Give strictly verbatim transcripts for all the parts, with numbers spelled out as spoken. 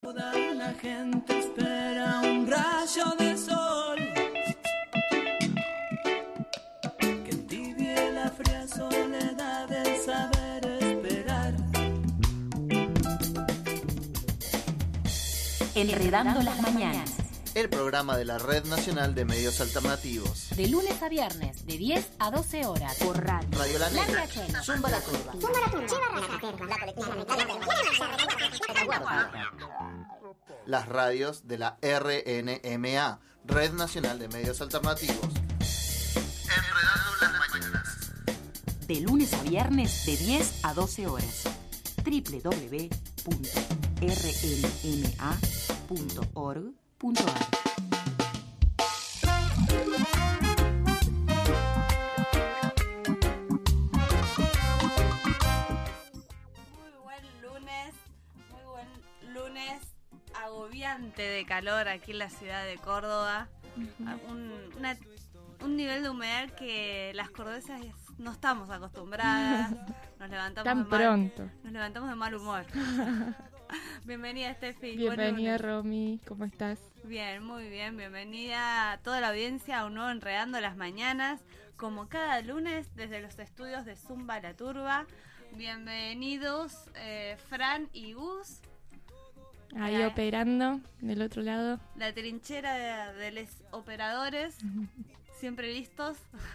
La gente espera un rayo de sol que tibie la fría soledad del saber esperar. Enredando las mañanas. El programa de la Red Nacional de Medios Alternativos. De lunes a viernes, de diez a doce horas, por radio. Radio La Negra. Negra. Zumba la Turba. Zumba la Turba. Las radios de la R N M A, Red Nacional de Medios Alternativos. Enredando las mañanas. De lunes a viernes, de diez a doce horas. doble u doble u doble u punto r n m a punto org punto a r. Muy buen lunes, muy buen lunes agobiante de calor aquí en la ciudad de Córdoba. Uh-huh. un, una, un nivel de humedad que las cordobesas no estamos acostumbradas. Nos levantamos tan de mal, pronto. Nos levantamos de mal humor. Bienvenida, Steffi. Bienvenida, Romy. ¿Cómo estás? Bien, muy bien. Bienvenida a toda la audiencia a un nuevo Enredando las Mañanas, como cada lunes desde los estudios de Zumba la Turba. Bienvenidos, eh, Fran y Gus. Ahí la, operando del otro lado. La trinchera de, de los operadores, siempre listos.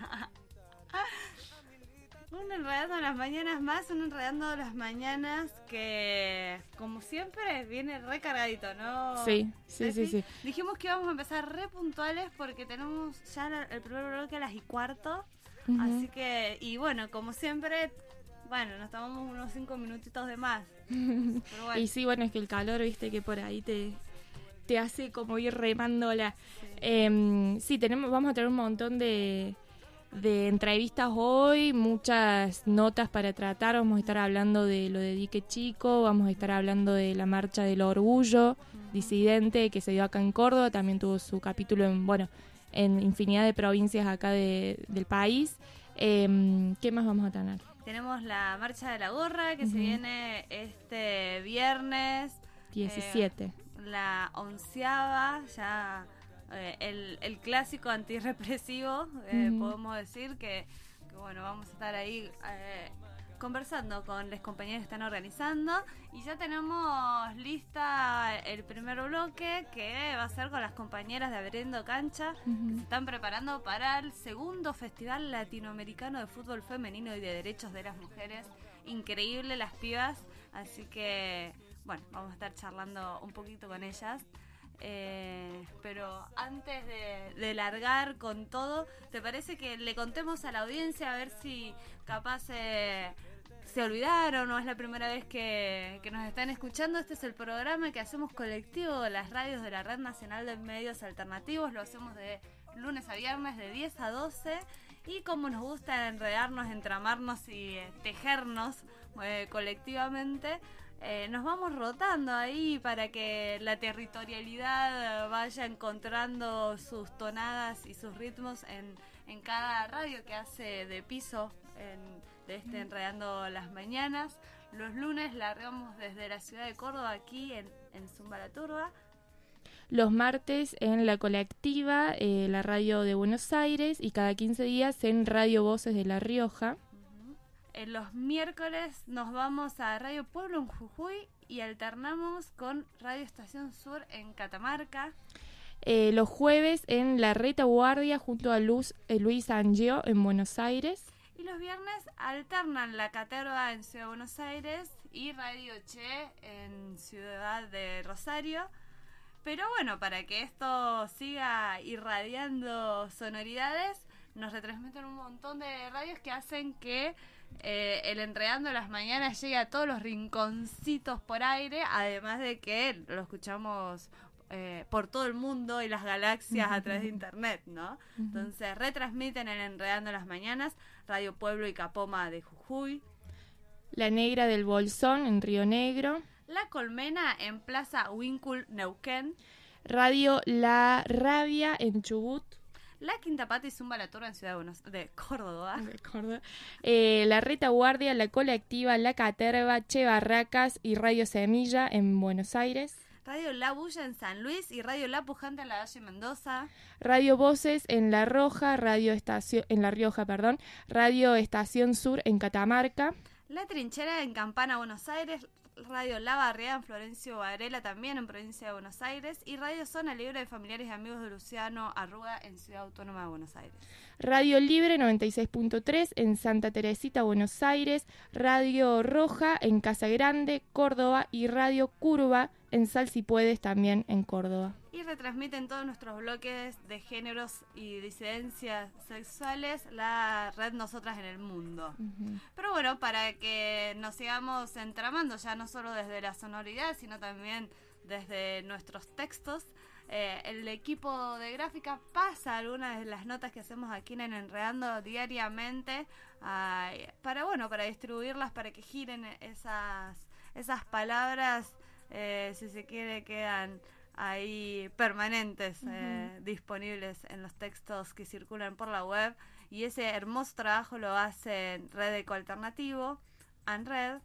Un Enredando las Mañanas más, un Enredando las Mañanas que, como siempre, viene recargadito, ¿no? Sí, sí, sí, sí. Dijimos que íbamos a empezar re puntuales porque tenemos ya la, el primer bloque a las y cuarto. Uh-huh. Así que, y bueno, como siempre, bueno, nos tomamos unos cinco minutitos de más. Pero bueno. Y sí, bueno, es que el calor, viste, que por ahí te, te hace como ir remándola. Sí, eh, sí tenemos, vamos a tener un montón de... de entrevistas hoy, muchas notas para tratar. Vamos a estar hablando de lo de Dique Chico, vamos a estar hablando de la marcha del orgullo uh-huh. disidente que se dio acá en Córdoba, también tuvo su capítulo en, bueno, en infinidad de provincias acá de, del país. Eh, ¿Qué más vamos a tener? Tenemos la marcha de la gorra que uh-huh. se viene este viernes diecisiete. Eh, la onceava, ya... Eh, el, el clásico antirrepresivo, eh, uh-huh. podemos decir que, que bueno, vamos a estar ahí eh, conversando con los compañeros que están organizando y ya tenemos lista el primer bloque que va a ser con las compañeras de Abriendo Cancha uh-huh. que se están preparando para el segundo Festival Latinoamericano de Fútbol Femenino y de Derechos de las Mujeres. Increíble las pibas, así que bueno, vamos a estar charlando un poquito con ellas. Eh, pero antes de, de largar con todo, ¿te parece que le contemos a la audiencia a ver si capaz eh, se olvidaron o es la primera vez que, que nos están escuchando? Este es el programa que hacemos colectivo de las radios de la Red Nacional de Medios Alternativos. Lo hacemos de lunes a viernes de diez a doce y como nos gusta enredarnos, entramarnos y eh, tejernos eh, colectivamente, Eh, nos vamos rotando ahí para que la territorialidad vaya encontrando sus tonadas y sus ritmos en, en cada radio que hace de piso en, de este Enredando las Mañanas. Los lunes largamos desde la ciudad de Córdoba aquí en, en Zumba la Turba. Los martes en La Colectiva, eh, la radio de Buenos Aires, y cada quince días en Radio Voces de La Rioja. En los miércoles nos vamos a Radio Pueblo en Jujuy y alternamos con Radio Estación Sur en Catamarca. Eh, los jueves en La Retaguardia junto a Luz, eh, Luis Angio en Buenos Aires. Y los viernes alternan La Caterva en Ciudad de Buenos Aires y Radio Che en Ciudad de Rosario. Pero bueno, para que esto siga irradiando sonoridades, nos retransmiten un montón de radios que hacen que eh, el Enredando las Mañanas llegue a todos los rinconcitos por aire, además de que lo escuchamos eh, por todo el mundo y las galaxias uh-huh. a través de internet, ¿no? Uh-huh. Entonces retransmiten el Enredando las Mañanas, Radio Pueblo y Capoma de Jujuy, La Negra del Bolsón en Río Negro, La Colmena en Plaza Huíncul, Neuquén, Radio La Rabia en Chubut, La Quinta Pata y Zumba la Turba en Ciudad de, Buenos, de Córdoba. De Córdoba. Eh, la Retaguardia, La Colectiva, La Caterva, Che Barracas y Radio Semilla en Buenos Aires. Radio La Bulla en San Luis y Radio La Pujante en la Valle Mendoza. Radio Voces en La Roja, Radio Estación, en La Rioja, perdón, Radio Estación Sur en Catamarca. La Trinchera en Campana, Buenos Aires. Radio La Barriada en Florencio Varela, también en provincia de Buenos Aires. Y Radio Zona Libre de Familiares y Amigos de Luciano Arruga en Ciudad Autónoma de Buenos Aires. Radio Libre noventa y seis punto tres en Santa Teresita, Buenos Aires. Radio Roja en Casa Grande, Córdoba. Y Radio Curva en Sal Si Puedes, también en Córdoba. Y retransmiten todos nuestros bloques de géneros y disidencias sexuales la red Nosotras en el Mundo. Uh-huh. Pero bueno, para que nos sigamos entramando, ya no solo desde la sonoridad, sino también desde nuestros textos, eh, el equipo de gráfica pasa algunas de las notas que hacemos aquí en Enredando diariamente uh, para, bueno, para distribuirlas, para que giren esas, esas palabras, eh, si se quiere, quedan ahí permanentes, uh-huh. eh, disponibles en los textos que circulan por la web, y ese hermoso trabajo lo hacen Red Eco Alternativo, ANRED,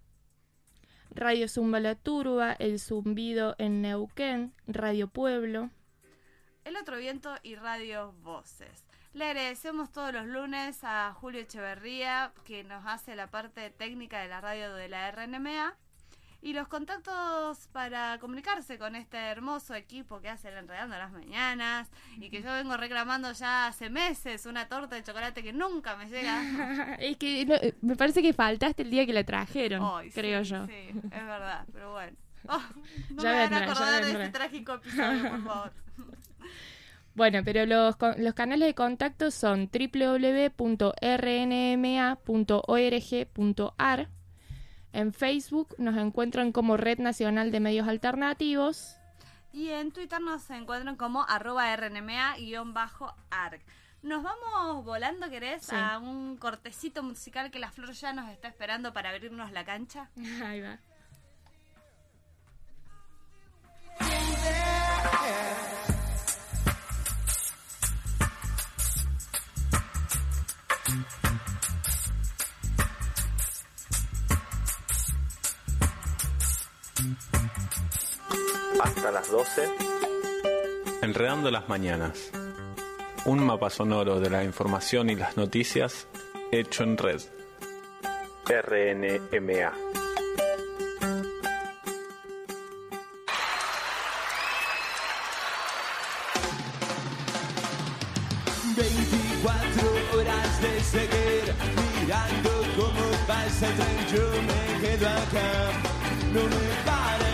Radio Zumba La Turba, El Zumbido en Neuquén, Radio Pueblo, El Otro Viento y Radio Voces. Le agradecemos todos los lunes a Julio Echeverría, que nos hace la parte técnica de la radio de la R N M A. Y los contactos para comunicarse con este hermoso equipo que hace el Enredando a las Mañanas, y que yo vengo reclamando ya hace meses una torta de chocolate que nunca me llega. Es que no, me parece que faltaste el día que la trajeron, oh, creo sí, yo. Sí, es verdad, pero bueno. Oh, no ya me vendrá, van a acordar ya de este trágico episodio, por favor. Bueno, pero los, los canales de contacto son doble u doble u doble u punto r n m a punto org punto a r. En Facebook nos encuentran como Red Nacional de Medios Alternativos. Y en Twitter nos encuentran como arroba rnma-arc. Nos vamos volando, ¿querés? Sí. A un cortecito musical que la Flor ya nos está esperando para abrirnos la cancha. Ahí va. Hasta las doce. Enredando las mañanas. Un mapa sonoro de la información y las noticias hecho en red. R N M A. veinticuatro horas de seguir mirando cómo pasa el tren, yo me quedo acá, no me paren,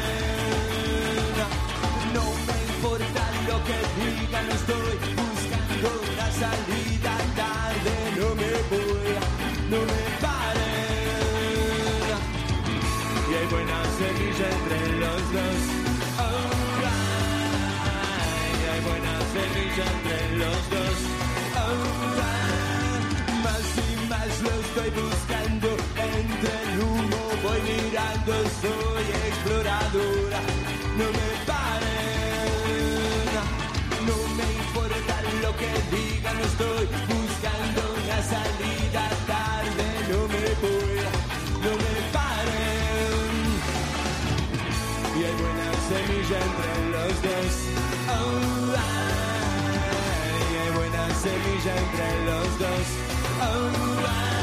no me importa lo que digan, estoy buscando una salida tarde, no me voy, no me paren, y hay buena semilla entre los dos, oh, ay, y hay buena semilla entre los dos. Más y más lo estoy buscando, entre el humo voy mirando, soy exploradora, no me paren, no me importa lo que digan, estoy buscando una salida tarde, no me voy, no me paren, y hay buena semilla entre los dos, oh, ay, hay buena semilla entre los dos, oh, ay.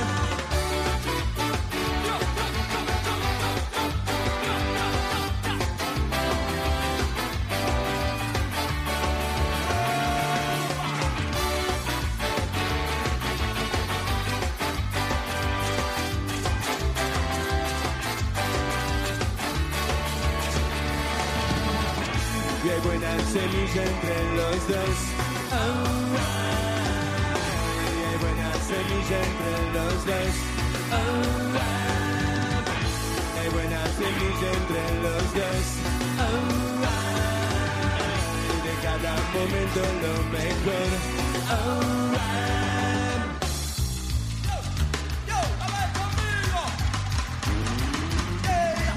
Y hay buena semilla entre los dos, oh, ay, y hay buena semilla entre los dos, oh, ay, hay buena semilla entre los dos, oh, ay, de cada momento lo mejor, oh, ay. Yo, yo, a ver conmigo. Yeah.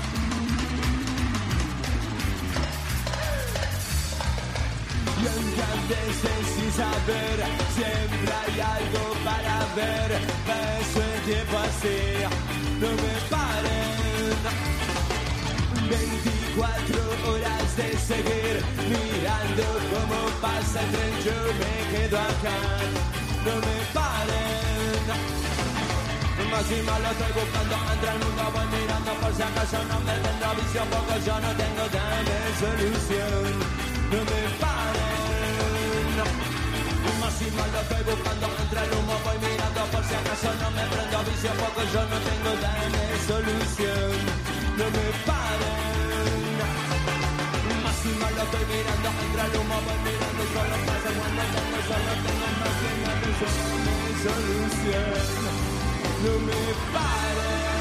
Y aunque a veces sin saber siempre hay algo para ver, paso el tiempo así, no me paren, veinticuatro horas de seguir mirando cómo pasa el tren, yo me quedo acá, no me paren. Más y más lo estoy buscando, entre el mundo voy mirando por si acaso no me tendrá vicio, porque yo no tengo dame solución, no me paren. Más y más lo estoy buscando, entre el humo voy mirando por si acaso no me prendo vicio, porque yo no tengo dame solución, no me paren. Más y más lo estoy mirando, entre el humo voy mirando, solo pasa cuando tengo, solo tengo más que nada, dame solución. No me paren.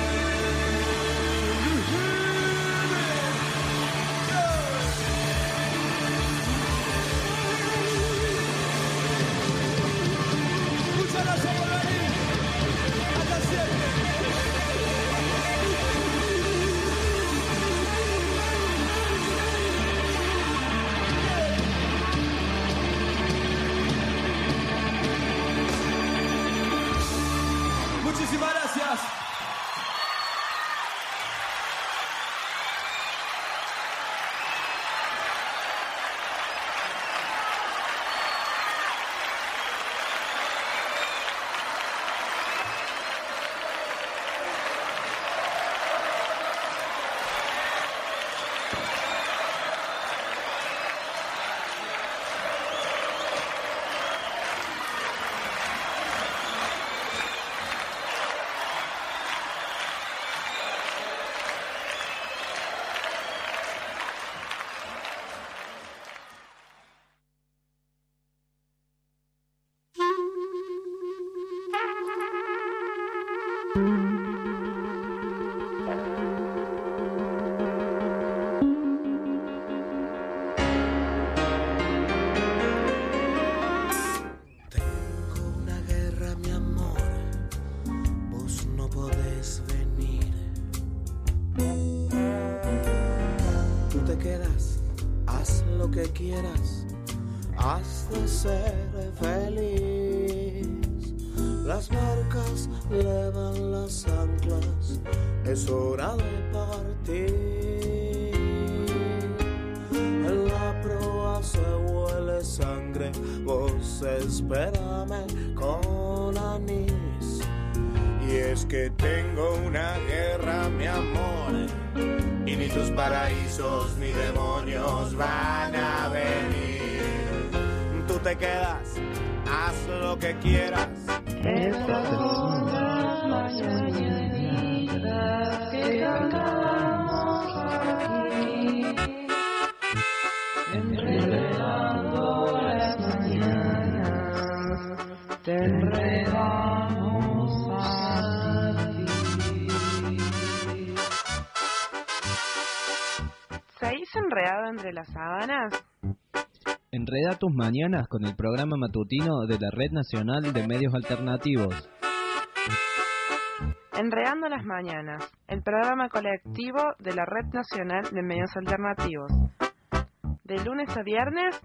Muchas gracias por venir. Hasta siempre. Muchísimas gracias. Quieras, has de ser feliz. Las barcas levan las anclas, es hora de partir. En la proa se huele sangre, vos espérame con anís. Y es que tengo una guerra, mi amor, y ni tus paraísos ni demonios van a venir. Tú te quedas, haz lo que quieras. Estas son las mañanitas que cantamos aquí, enredando las mañanas, te enredamos a ti. ¿Seguís enredado entre las sábanas? Enreda tus mañanas con el programa matutino de la Red Nacional de Medios Alternativos. Enredando las mañanas, el programa colectivo de la Red Nacional de Medios Alternativos. De lunes a viernes,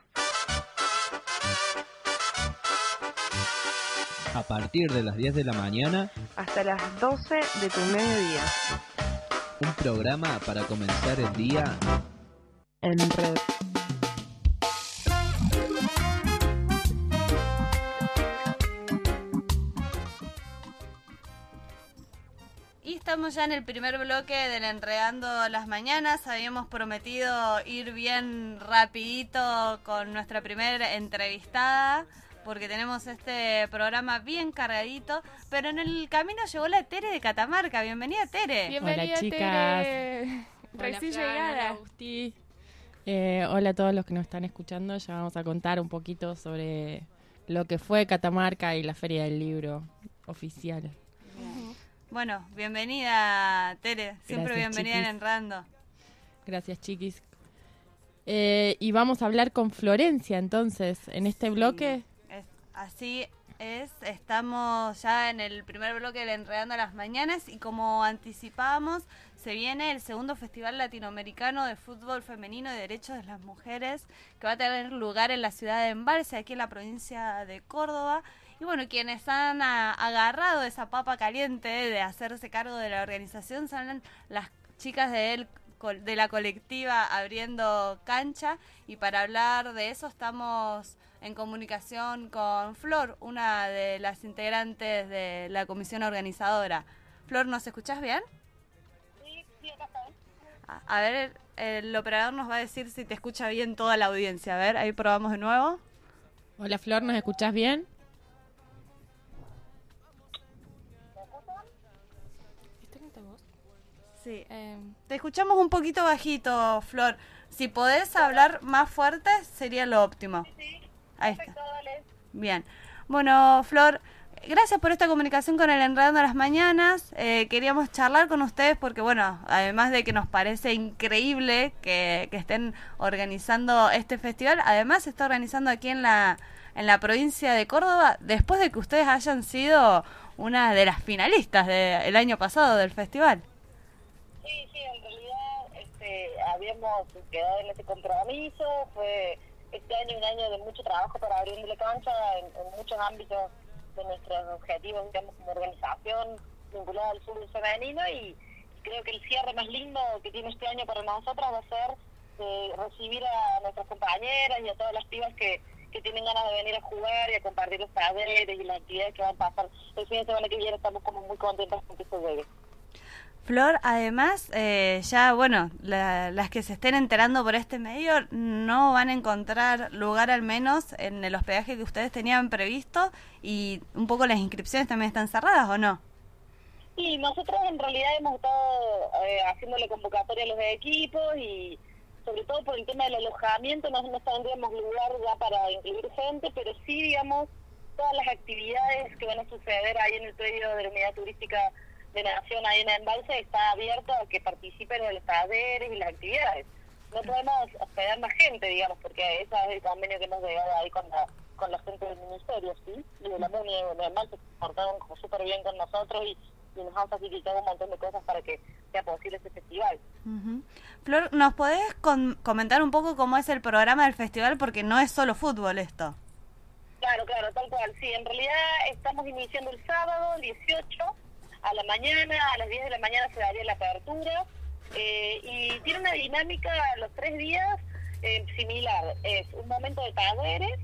a partir de las diez de la mañana, hasta las doce de tu mediodía. Un programa para comenzar el día en red. Y estamos ya en el primer bloque del Enredando las Mañanas. Habíamos prometido ir bien rapidito con nuestra primera entrevistada, porque tenemos este programa bien cargadito, pero en el camino llegó la Tere de Catamarca. Bienvenida, Tere. Bienvenida, hola, chicas. Tere. Recién Hola, Fran, llegada. hola, Agustí. Eh, hola a todos los que nos están escuchando. Ya vamos a contar un poquito sobre lo que fue Catamarca y la Feria del Libro oficial. Uh-huh. Bueno, bienvenida, Tere. Siempre Gracias, bienvenida chiquis. en Enredando. Gracias, chiquis. Eh, y vamos a hablar con Florencia, entonces, en este Sí, bloque. es- así es, estamos ya en el primer bloque del Enredando las Mañanas y como anticipábamos, se viene el segundo Festival Latinoamericano de Fútbol Femenino y Derechos de las Mujeres, que va a tener lugar en la ciudad de Embalse, aquí en la provincia de Córdoba. Y bueno, quienes han a- agarrado esa papa caliente de hacerse cargo de la organización son las chicas del col- de la colectiva Abriendo Cancha, y para hablar de eso estamos en comunicación con Flor, una de las integrantes de la comisión organizadora. Flor, ¿nos escuchás bien? Sí, sí, acá está. A, a ver, el, el operador nos va a decir si te escucha bien toda la audiencia. A ver, ahí probamos de nuevo. Hola Flor, ¿nos escuchás bien? Sí, eh, te escuchamos un poquito bajito, Flor. Si podés hablar más fuerte, sería lo óptimo. Sí, Ahí perfecto, está. dale. Bien. Bueno, Flor, gracias por esta comunicación con el Enredando las Mañanas. Eh, queríamos charlar con ustedes porque, bueno, además de que nos parece increíble que, que estén organizando este festival, además se está organizando aquí en la, en la provincia de Córdoba, después de que ustedes hayan sido una de las finalistas del año pasado del festival. Sí, sí, en realidad este, habíamos quedado en ese compromiso. Fue este año un año de mucho trabajo para Abriendo la Cancha en, en muchos ámbitos de nuestros objetivos, digamos, como organización vinculada al fútbol femenino, y creo que el cierre más lindo que tiene este año para nosotros va a ser eh, recibir a nuestras compañeras y a todas las pibas que, que tienen ganas de venir a jugar y a compartir los talleres y las actividades que van a pasar el fin de semana que viene. Estamos como muy contentos con que se llegue. Flor, además, eh, ya, bueno, la, las que se estén enterando por este medio no van a encontrar lugar, al menos en el hospedaje que ustedes tenían previsto, y un poco las inscripciones también están cerradas, ¿o no? Sí, nosotros en realidad hemos estado eh, haciéndole convocatoria a los equipos, y sobre todo por el tema del alojamiento no, no tendríamos lugar ya para incluir gente, pero sí, digamos, todas las actividades que van a suceder ahí en el predio de la unidad turística de Nación, ahí en Embalse, está abierto a que participen en los talleres y las actividades. No podemos hospedar más gente, digamos, porque ese es el convenio que hemos llegado ahí con la con la gente del ministerio, ¿sí? Y de la MUNI de Embalse se portaron como súper bien con nosotros, y, y nos han facilitado un montón de cosas para que sea posible este festival. Uh-huh. Flor, ¿nos podés con- comentar un poco cómo es el programa del festival? Porque no es solo fútbol esto. Claro, claro, tal cual. Sí, en realidad estamos iniciando el sábado dieciocho a la mañana, a las diez de la mañana se daría la apertura, eh, y tiene una dinámica los tres días eh, similar. Es un momento de talleres,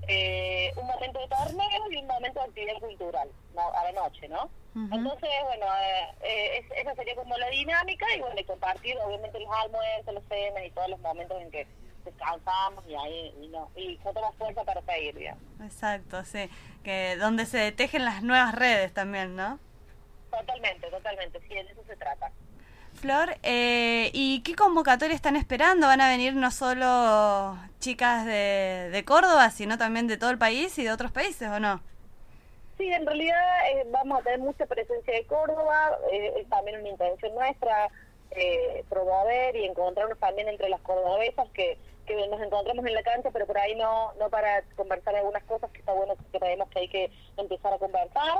eh, un momento de torneo y un momento de actividad cultural, ¿no? A la noche, ¿no? Uh-huh. Entonces, bueno, eh, es, esa sería como la dinámica, y bueno, y compartir obviamente los almuerzos, las cenas y todos los momentos en que descansamos y ahí y no y juntamos fuerza para seguir, digamos. Exacto, sí, que donde se tejen las nuevas redes también, ¿no? Totalmente, totalmente, sí, de eso se trata. Flor, eh, ¿y qué convocatoria están esperando? ¿Van a venir no solo chicas de, de Córdoba, sino también de todo el país y de otros países, o no? Sí, en realidad eh, vamos a tener mucha presencia de Córdoba, eh, es también una intención nuestra, eh, promover y encontrarnos también entre las cordobesas que, que nos encontramos en la cancha, pero por ahí no, no para conversar algunas cosas que está bueno, que creemos que hay que empezar a conversar.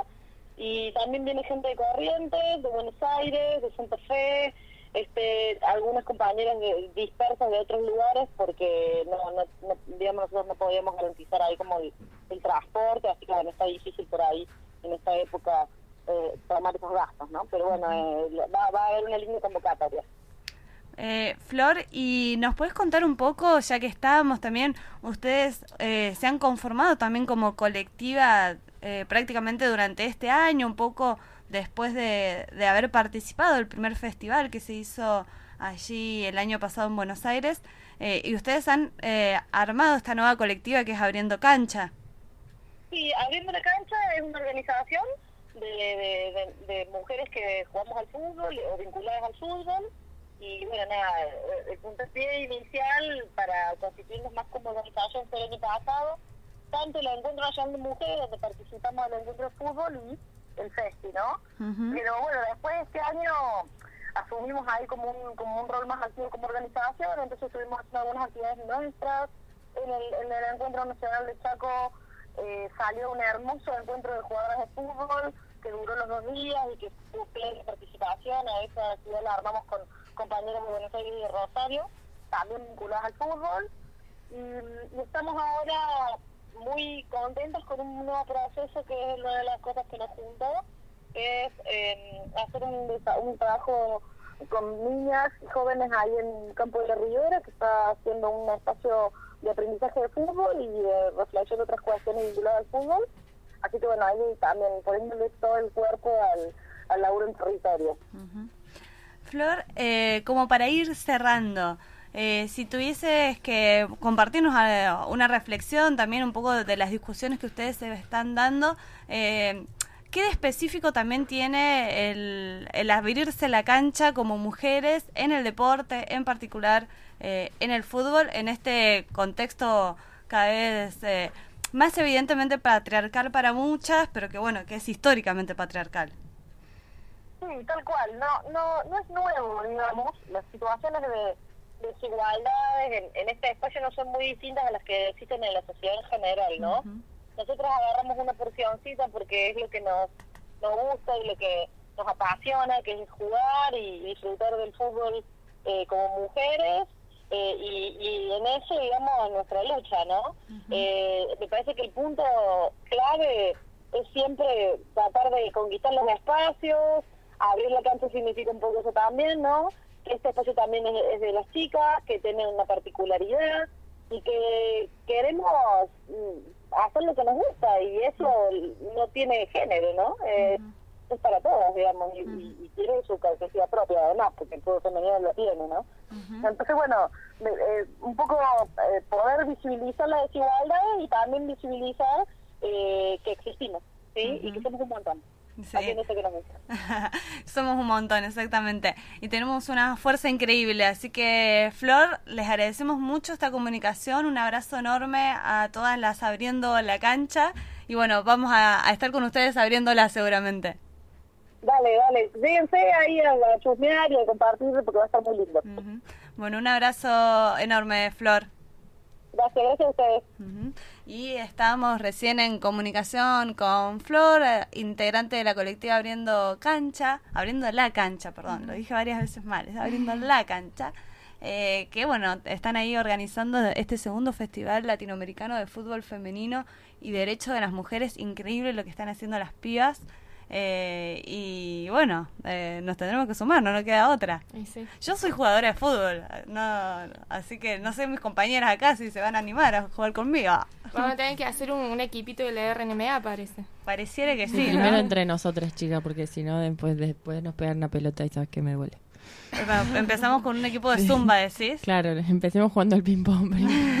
Y también viene gente de Corrientes, de Buenos Aires, de Santa Fe, este, algunas compañeras de, dispersas de otros lugares, porque no, no, no, digamos, nosotros no podíamos garantizar ahí como el, el transporte, así que bueno, está difícil por ahí en esta época eh, tomar esos gastos, ¿no? Pero bueno, eh, va, va a haber una línea convocatoria. Eh, Flor, ¿y nos puedes contar un poco, ya que estábamos también, ustedes eh, se han conformado también como colectiva eh, prácticamente durante este año, un poco después de, de haber participado del primer festival que se hizo allí el año pasado en Buenos Aires, eh, y ustedes han eh, armado esta nueva colectiva que es Abriendo Cancha? Sí, Abriendo la Cancha es una organización de, de, de, de mujeres que jugamos al fútbol o vinculadas al fútbol. Y bueno, nada, el puntapié inicial para constituirnos más como organización fue el año pasado, tanto el Encuentro Nacional de Mujeres, donde participamos en el Encuentro de Fútbol, y el Festi, ¿no? Uh-huh. Pero bueno, después de este año asumimos ahí como un como un rol más activo como organización, entonces estuvimos haciendo algunas actividades nuestras. En el, en el Encuentro Nacional de Chaco eh, salió un hermoso encuentro de jugadoras de fútbol que duró los dos días y que tuvo plena participación. A esa actividad la armamos con compañeros de Buenos Aires y de Rosario, también vinculados al fútbol, y, y estamos ahora muy contentos con un nuevo proceso que es una de las cosas que nos juntó, que es eh, hacer un, un trabajo con niñas y jóvenes ahí en Campo de la Ribera, que está haciendo un espacio de aprendizaje de fútbol y de reflexión de otras cuestiones vinculadas al fútbol. Así que bueno, ahí también poniéndole todo el cuerpo al, al laburo en territorio. Uh-huh. Flor, eh, como para ir cerrando, eh, si tuvieses que compartirnos una reflexión también un poco de las discusiones que ustedes se están dando, eh, ¿qué de específico también tiene el, el abrirse la cancha como mujeres en el deporte, en particular eh, en el fútbol, en este contexto cada vez eh, más evidentemente patriarcal para muchas, pero que bueno, que es históricamente patriarcal? Sí, tal cual. No, no, no es nuevo, digamos. Las situaciones de desigualdades en, en este espacio no son muy distintas a las que existen en la sociedad en general, ¿no? Uh-huh. Nosotros agarramos una porcioncita porque es lo que nos, nos gusta y lo que nos apasiona, que es jugar y disfrutar del fútbol eh, como mujeres, eh, y, y en eso, digamos, nuestra lucha, ¿no? Uh-huh. Eh, me parece que el punto clave es siempre tratar de conquistar los espacios. Abrir la cancha significa un poco eso también, ¿no? Que este espacio también es, es de las chicas, que tienen una particularidad y que queremos hacer lo que nos gusta, y eso no tiene género, ¿no? Eh, uh-huh. Es para todas, digamos, y, uh-huh. y, y tiene su categoría propia además, porque el fútbol femenino lo tiene, ¿no? Uh-huh. Entonces, bueno, eh, un poco eh, poder visibilizar la desigualdad y también visibilizar eh, que existimos, ¿sí? Uh-huh. Y que somos un montón. Sí. Somos un montón, exactamente, y tenemos una fuerza increíble, así que Flor, les agradecemos mucho esta comunicación, un abrazo enorme a todas las abriendo la cancha, y bueno, vamos a, a estar con ustedes abriéndola seguramente. Dale, dale, síguense ahí a, a chusmear y a compartir porque va a estar muy lindo. Uh-huh. Bueno, un abrazo enorme, Flor. Gracias, gracias a ustedes. Uh-huh. Y estábamos recién en comunicación con Flor, eh, integrante de la colectiva Abriendo Cancha, Abriendo la Cancha, perdón, uh-huh. lo dije varias veces mal, es Abriendo la Cancha, eh, que bueno, están ahí organizando este segundo Festival Latinoamericano de Fútbol Femenino y Derecho de las Mujeres. Increíble lo que están haciendo las pibas. Eh, y bueno, eh, nos tendremos que sumar, no nos queda otra. Sí. Yo soy jugadora de fútbol, no, así que no sé mis compañeras acá si se van a animar a jugar conmigo. Vamos a tener que hacer un, un equipito de la R N M A, parece. Pareciera que sí, sí, primero ¿no? entre nosotras, chicas, porque si no después, después nos pegan una pelota y sabes que me duele. Bueno, empezamos con un equipo de zumba, decís. Claro, empecemos jugando al ping-pong.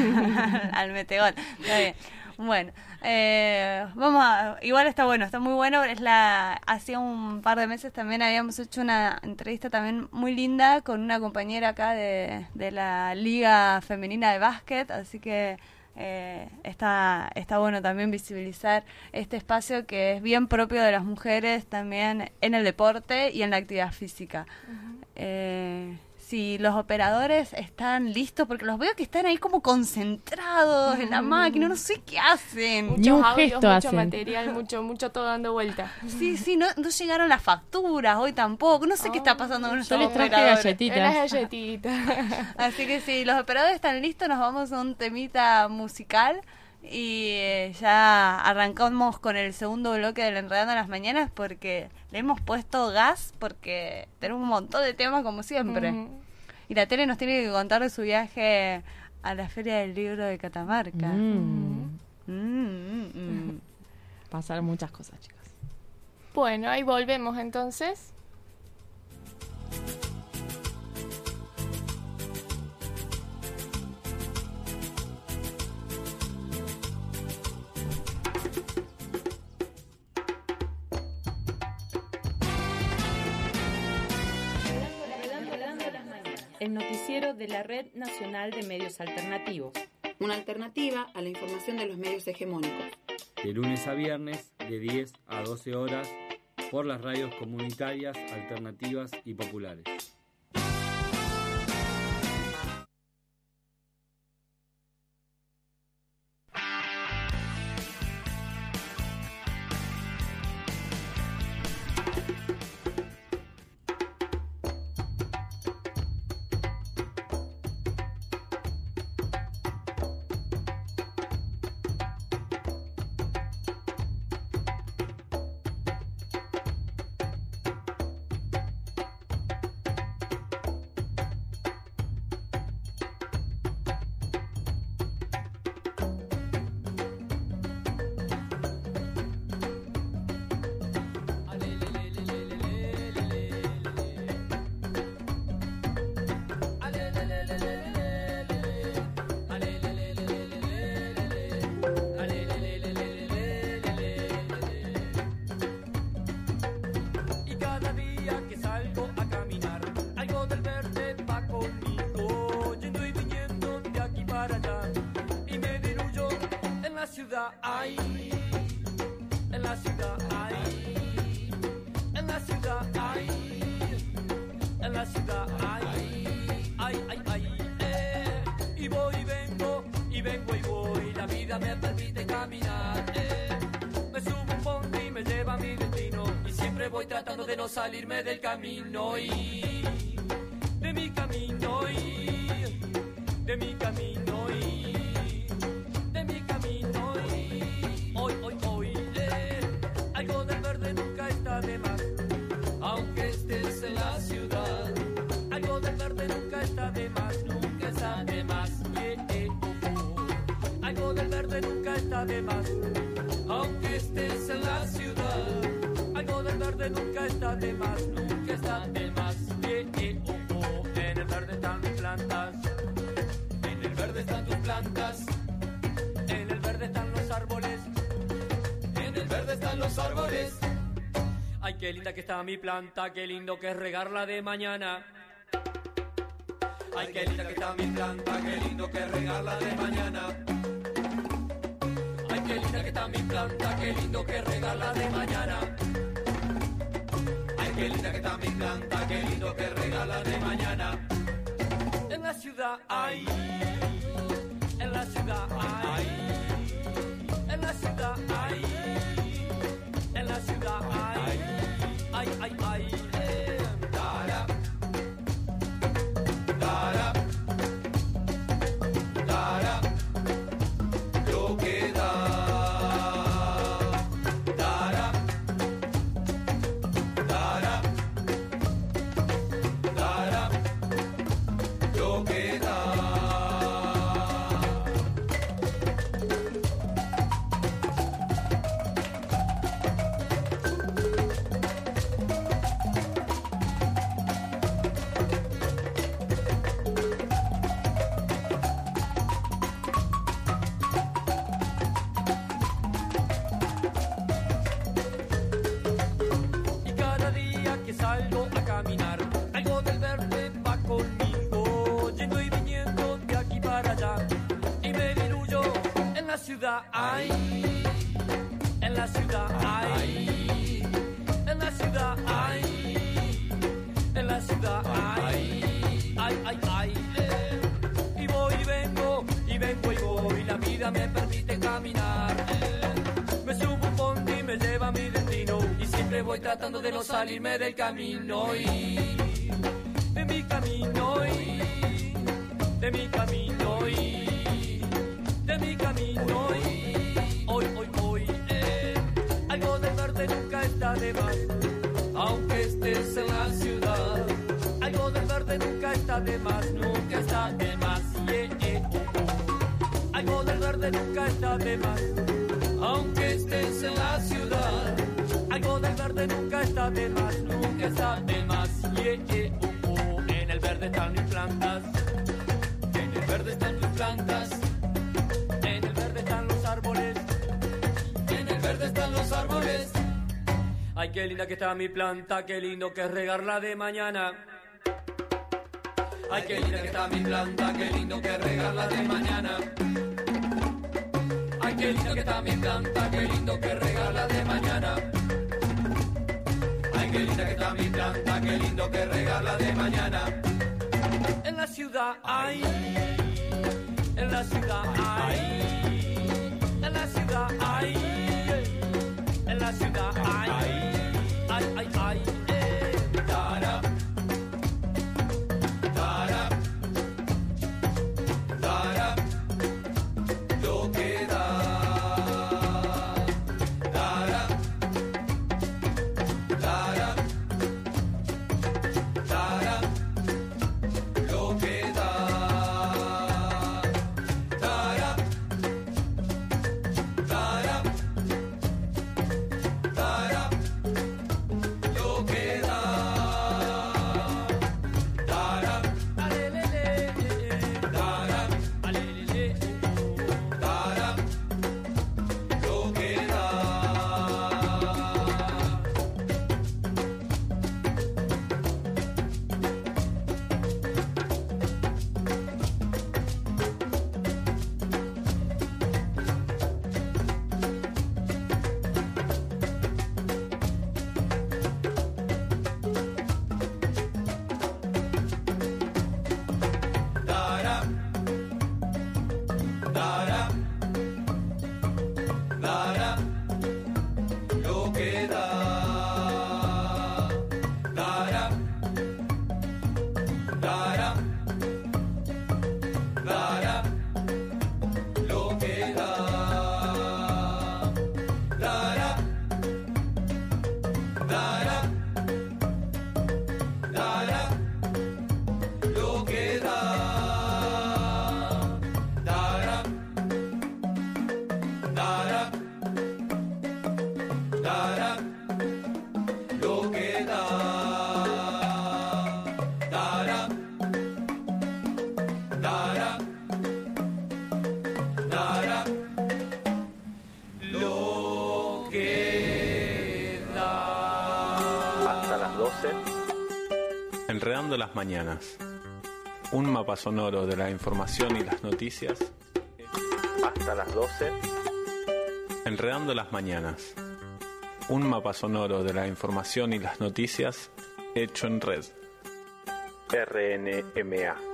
Al metegol, está bien. Bueno, eh, vamos a, igual está bueno, está muy bueno. Es la, hacía un par de meses también habíamos hecho una entrevista también muy linda con una compañera acá de, de la Liga Femenina de Básquet, así que eh, está, está bueno también visibilizar este espacio que es bien propio de las mujeres también en el deporte y en la actividad física. Uh-huh. eh, Si los operadores están listos, porque los veo que están ahí como concentrados en la máquina, no sé qué hacen. Muchos audios, mucho hacen. material, mucho mucho todo dando vuelta. Sí, sí, no, no llegaron las facturas hoy tampoco, no sé oh, qué está pasando con estos operadores. Galletitas. Las galletitas. Así que si los operadores están listos, nos vamos a un temita musical y eh, ya arrancamos con el segundo bloque del Enredando en las Mañanas, porque le hemos puesto gas, porque tenemos un montón de temas como siempre. Uh-huh. Y la tele nos tiene que contar de su viaje a la Feria del Libro de Catamarca. Mm. Mm, mm, mm. Pasaron muchas cosas, chicas. Bueno, ahí volvemos entonces. El noticiero de la Red Nacional de Medios Alternativos. Una alternativa a la información de los medios hegemónicos. De lunes a viernes, de diez a doce horas, por las radios comunitarias, alternativas y populares. ciudad hay, en la ciudad hay, en la ciudad hay, en la ciudad hay, ay, ay, ay, eh. Y voy y vengo, y vengo y voy, la vida me permite caminar, eh. Me subo un bondi y me lleva a mi destino, y siempre voy tratando de no salirme del camino y de mi camino y de mi camino y de mi camino y hoy, hoy, hoy, eh. Algo del verde nunca está de más, aunque estés en la ciudad. Algo del verde nunca está de más, nunca está de más, yeah, eh, oh, oh. Algo del verde nunca está de más, aunque estés en la ciudad. Algo del verde nunca está de más, nunca está de más, yeah, eh, oh, oh. En el verde están mis plantas, en el verde están tus plantas, en el verde están los árboles, en el verde están los árboles. Ay, qué linda que está mi planta, qué lindo que es regarla de mañana. Ay, qué linda que está mi planta, qué lindo que es regarla de mañana. Ay, qué linda que está mi planta, qué lindo que es regarla de mañana. Ay, qué linda que está mi planta, qué lindo que es regarla de mañana. En la ciudad hay, en la ciudad hay, en la ciudad hay, en la ciudad hay, ay, ay, ay, eh. Tara, tara, tara, lo que da, tara, tara, tara, lo que da. Salgo a caminar, algo del verde va conmigo, yendo y viniendo de aquí para allá, y me diluyo en la ciudad, ay, en la ciudad, ay, en la ciudad, ay, en la ciudad, ay, ay, ay, ay, eh. Y voy y vengo, y vengo y voy, la vida me permite caminar, eh. Me subo un bondi y me lleva a mi destino, y siempre voy tratando de no salirme del camino y de mi camino y de mi camino y de mi camino y hoy, hoy, hoy, eh. Algo del verde nunca está de más, aunque estés en la ciudad. Algo del verde nunca está de más, nunca está de más, yeah, eh, oh, oh. Algo del verde nunca está de más, aunque estés en la ciudad. Algo del verde nunca está de más, nunca está de más, yeah, yeah, oh, oh. En el verde están mis plantas, en el verde están tus plantas, en el verde están los árboles, en el verde están los árboles. Ay, qué linda que está mi planta, qué lindo que es regarla de mañana. Ay, qué linda que está mi planta, qué lindo que es regarla de mañana. Ay, qué linda que está mi planta, qué lindo que es regarla de mañana. Ay, qué linda que está mi planta, qué lindo que es regarla de mañana. En la ciudad hay, en la ciudad hay, en la ciudad hay, en la ciudad hay, ay, ay, ay, eh. Tara, tara, tara, lo que da, tara, tara, tara, lo que da. doce, Enredando las Mañanas. Un mapa sonoro de la información y las noticias. Hasta las doce, Enredando las Mañanas. Un mapa sonoro de la información y las noticias hecho en red. R N M A.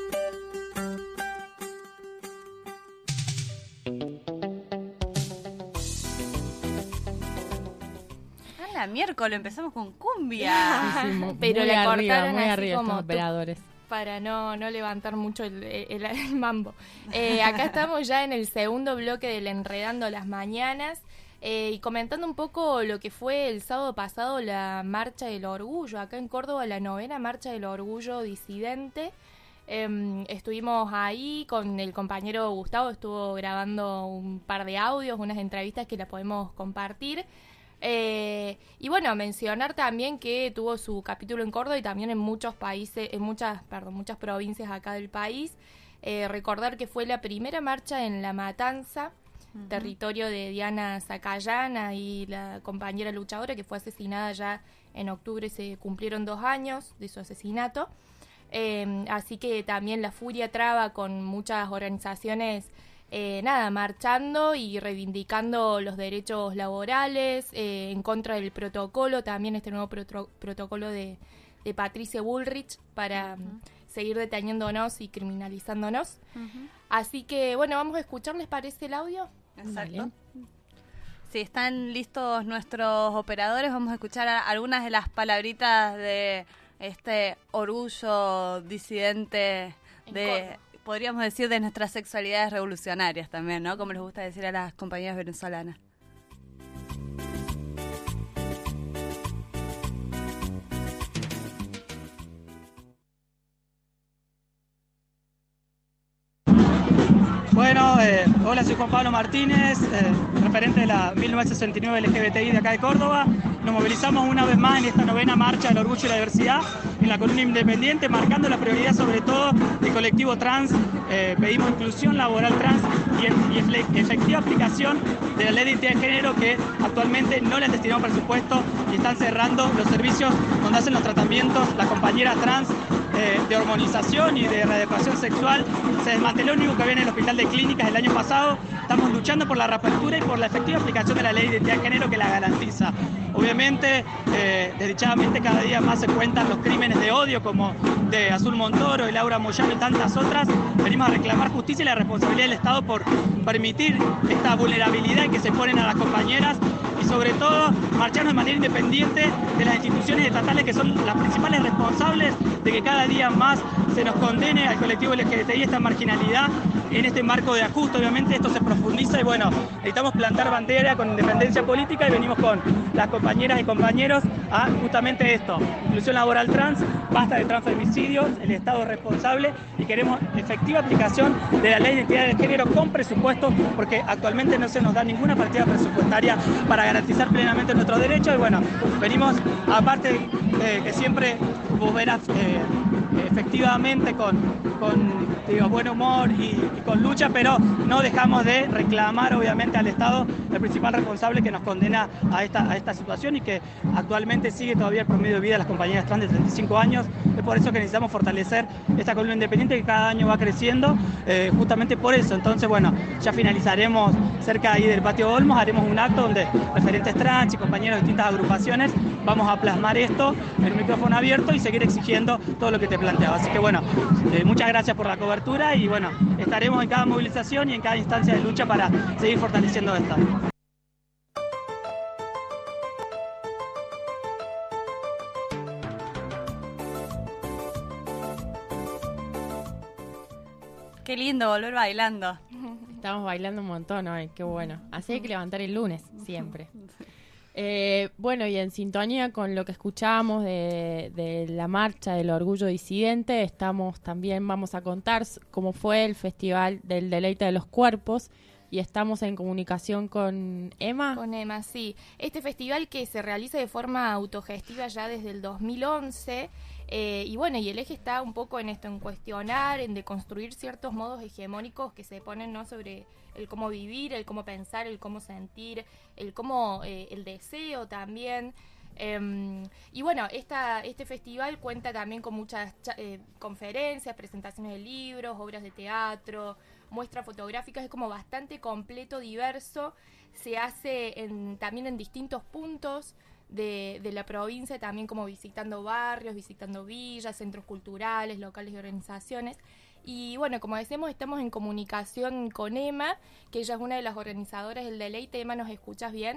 La miércoles empezamos con cumbia. Sí, muy, pero muy le arriba, cortaron muy así arriba como estos tú, operadores. para no, no levantar mucho el, el, el mambo. Eh, acá estamos ya en el segundo bloque del Enredando las Mañanas eh, y comentando un poco lo que fue el sábado pasado la Marcha del Orgullo. Acá en Córdoba, la novena Marcha del Orgullo Disidente. Eh, estuvimos ahí con el compañero Gustavo, estuvo grabando un par de audios, unas entrevistas que la podemos compartir. Eh, y bueno, mencionar también que tuvo su capítulo en Córdoba y también en muchos países, en muchas, perdón, muchas provincias acá del país. Eh, recordar que fue la primera marcha en La Matanza, uh-huh. territorio de Diana Zacayán y la compañera luchadora que fue asesinada ya en octubre, se cumplieron dos años de su asesinato. Eh, así que también la Furia Traba con muchas organizaciones Eh, nada, marchando y reivindicando los derechos laborales, eh, en contra del protocolo, también este nuevo pro- protocolo de, de Patricia Bullrich para uh-huh. seguir deteniéndonos y criminalizándonos. Uh-huh. Así que, bueno, vamos a escuchar, ¿les parece el audio? Exacto. Si están listos nuestros operadores, vamos a escuchar a- algunas de las palabritas de este orgullo disidente de... podríamos decir de nuestras sexualidades revolucionarias también, ¿no? Como les gusta decir a las compañeras venezolanas. Bueno, eh, hola, soy Juan Pablo Martínez, eh, referente de la mil novecientos sesenta y nueve L G B T I de acá de Córdoba. Nos movilizamos una vez más en esta novena marcha del orgullo y la diversidad en la columna independiente, marcando la prioridad sobre todo del colectivo trans. Eh, pedimos inclusión laboral trans y, y efectiva aplicación de la ley de identidad de género, que actualmente no le han destinado presupuesto y están cerrando los servicios donde hacen los tratamientos las compañeras trans eh, de hormonización y de readecuación sexual. Se desmanteló el único que había en el hospital de clínicas el año pasado. Estamos luchando por la reapertura y por la efectiva aplicación de la ley de identidad de género que la garantiza. Obviamente, eh, desdichadamente, cada día más se cuentan los crímenes de odio como de Azul Montoro y Laura Moyano y tantas otras. Venimos a reclamar justicia y la responsabilidad del Estado por permitir esta vulnerabilidad en que se ponen a las compañeras y sobre todo marcharnos de manera independiente de las instituciones estatales que son las principales responsables de que cada día más se nos condene al colectivo L G B T I esta marginalidad en este marco de ajuste. Obviamente esto se profundiza y bueno, necesitamos plantar bandera con independencia política y venimos con las compañeras y compañeros a justamente esto: inclusión laboral trans, basta de transfemicidios, el Estado es responsable y queremos efectiva aplicación de la ley de identidad de género con presupuesto, porque actualmente no se nos da ninguna partida presupuestaria para garantizar plenamente nuestros derechos. Y bueno, venimos, aparte eh, que siempre vos verás eh, efectivamente con, con digo, buen humor y, y con lucha, pero no dejamos de reclamar obviamente al Estado, el principal responsable que nos condena a esta, a esta situación y que actualmente sigue todavía el promedio de vida de las compañeras trans de treinta y cinco años. Es por eso que necesitamos fortalecer esta columna independiente que cada año va creciendo, eh, justamente por eso. Entonces, bueno, ya finalizaremos cerca ahí del Patio Olmos, haremos un acto donde referentes trans y compañeros de distintas agrupaciones vamos a plasmar esto en un micrófono abierto y seguir exigiendo todo lo que te planteaba. Así que bueno, eh, muchas gracias por la cobertura y bueno, estaremos en cada movilización y en cada instancia de lucha para seguir fortaleciendo esta. Qué lindo volver bailando. Estamos bailando un montón hoy, qué bueno. Así hay que levantar el lunes, siempre. Eh, bueno, y en sintonía con lo que escuchábamos de, de la marcha del orgullo disidente, estamos también, vamos a contar cómo fue el Festival del Deleite de los Cuerpos, y estamos en comunicación con Emma. Con Emma, sí. Este festival que se realiza de forma autogestiva ya desde el dos mil once, eh, y bueno, y el eje está un poco en esto, en cuestionar, en deconstruir ciertos modos hegemónicos que se ponen, ¿no?, sobre el cómo vivir, el cómo pensar, el cómo sentir, el cómo, eh, el deseo también. Eh, y bueno, esta, este festival cuenta también con muchas eh, conferencias, presentaciones de libros, obras de teatro, muestras fotográficas, es como bastante completo, diverso, se hace en, también en distintos puntos de, de la provincia, también como visitando barrios, visitando villas, centros culturales, locales y organizaciones. Y bueno, como decimos, estamos en comunicación con Emma, que ella es una de las organizadoras del Deleite. Emma, ¿nos escuchas bien?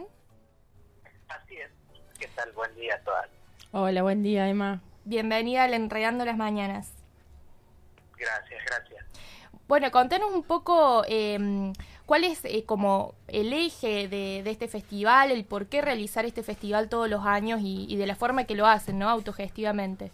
Así es. ¿Qué tal? Buen día a todas. Hola, buen día, Emma. Bienvenida al Enredando las Mañanas. Gracias, gracias. Bueno, contanos un poco eh, cuál es eh, como el eje de, de este festival, el por qué realizar este festival todos los años y, y de la forma que lo hacen, ¿no? Autogestivamente.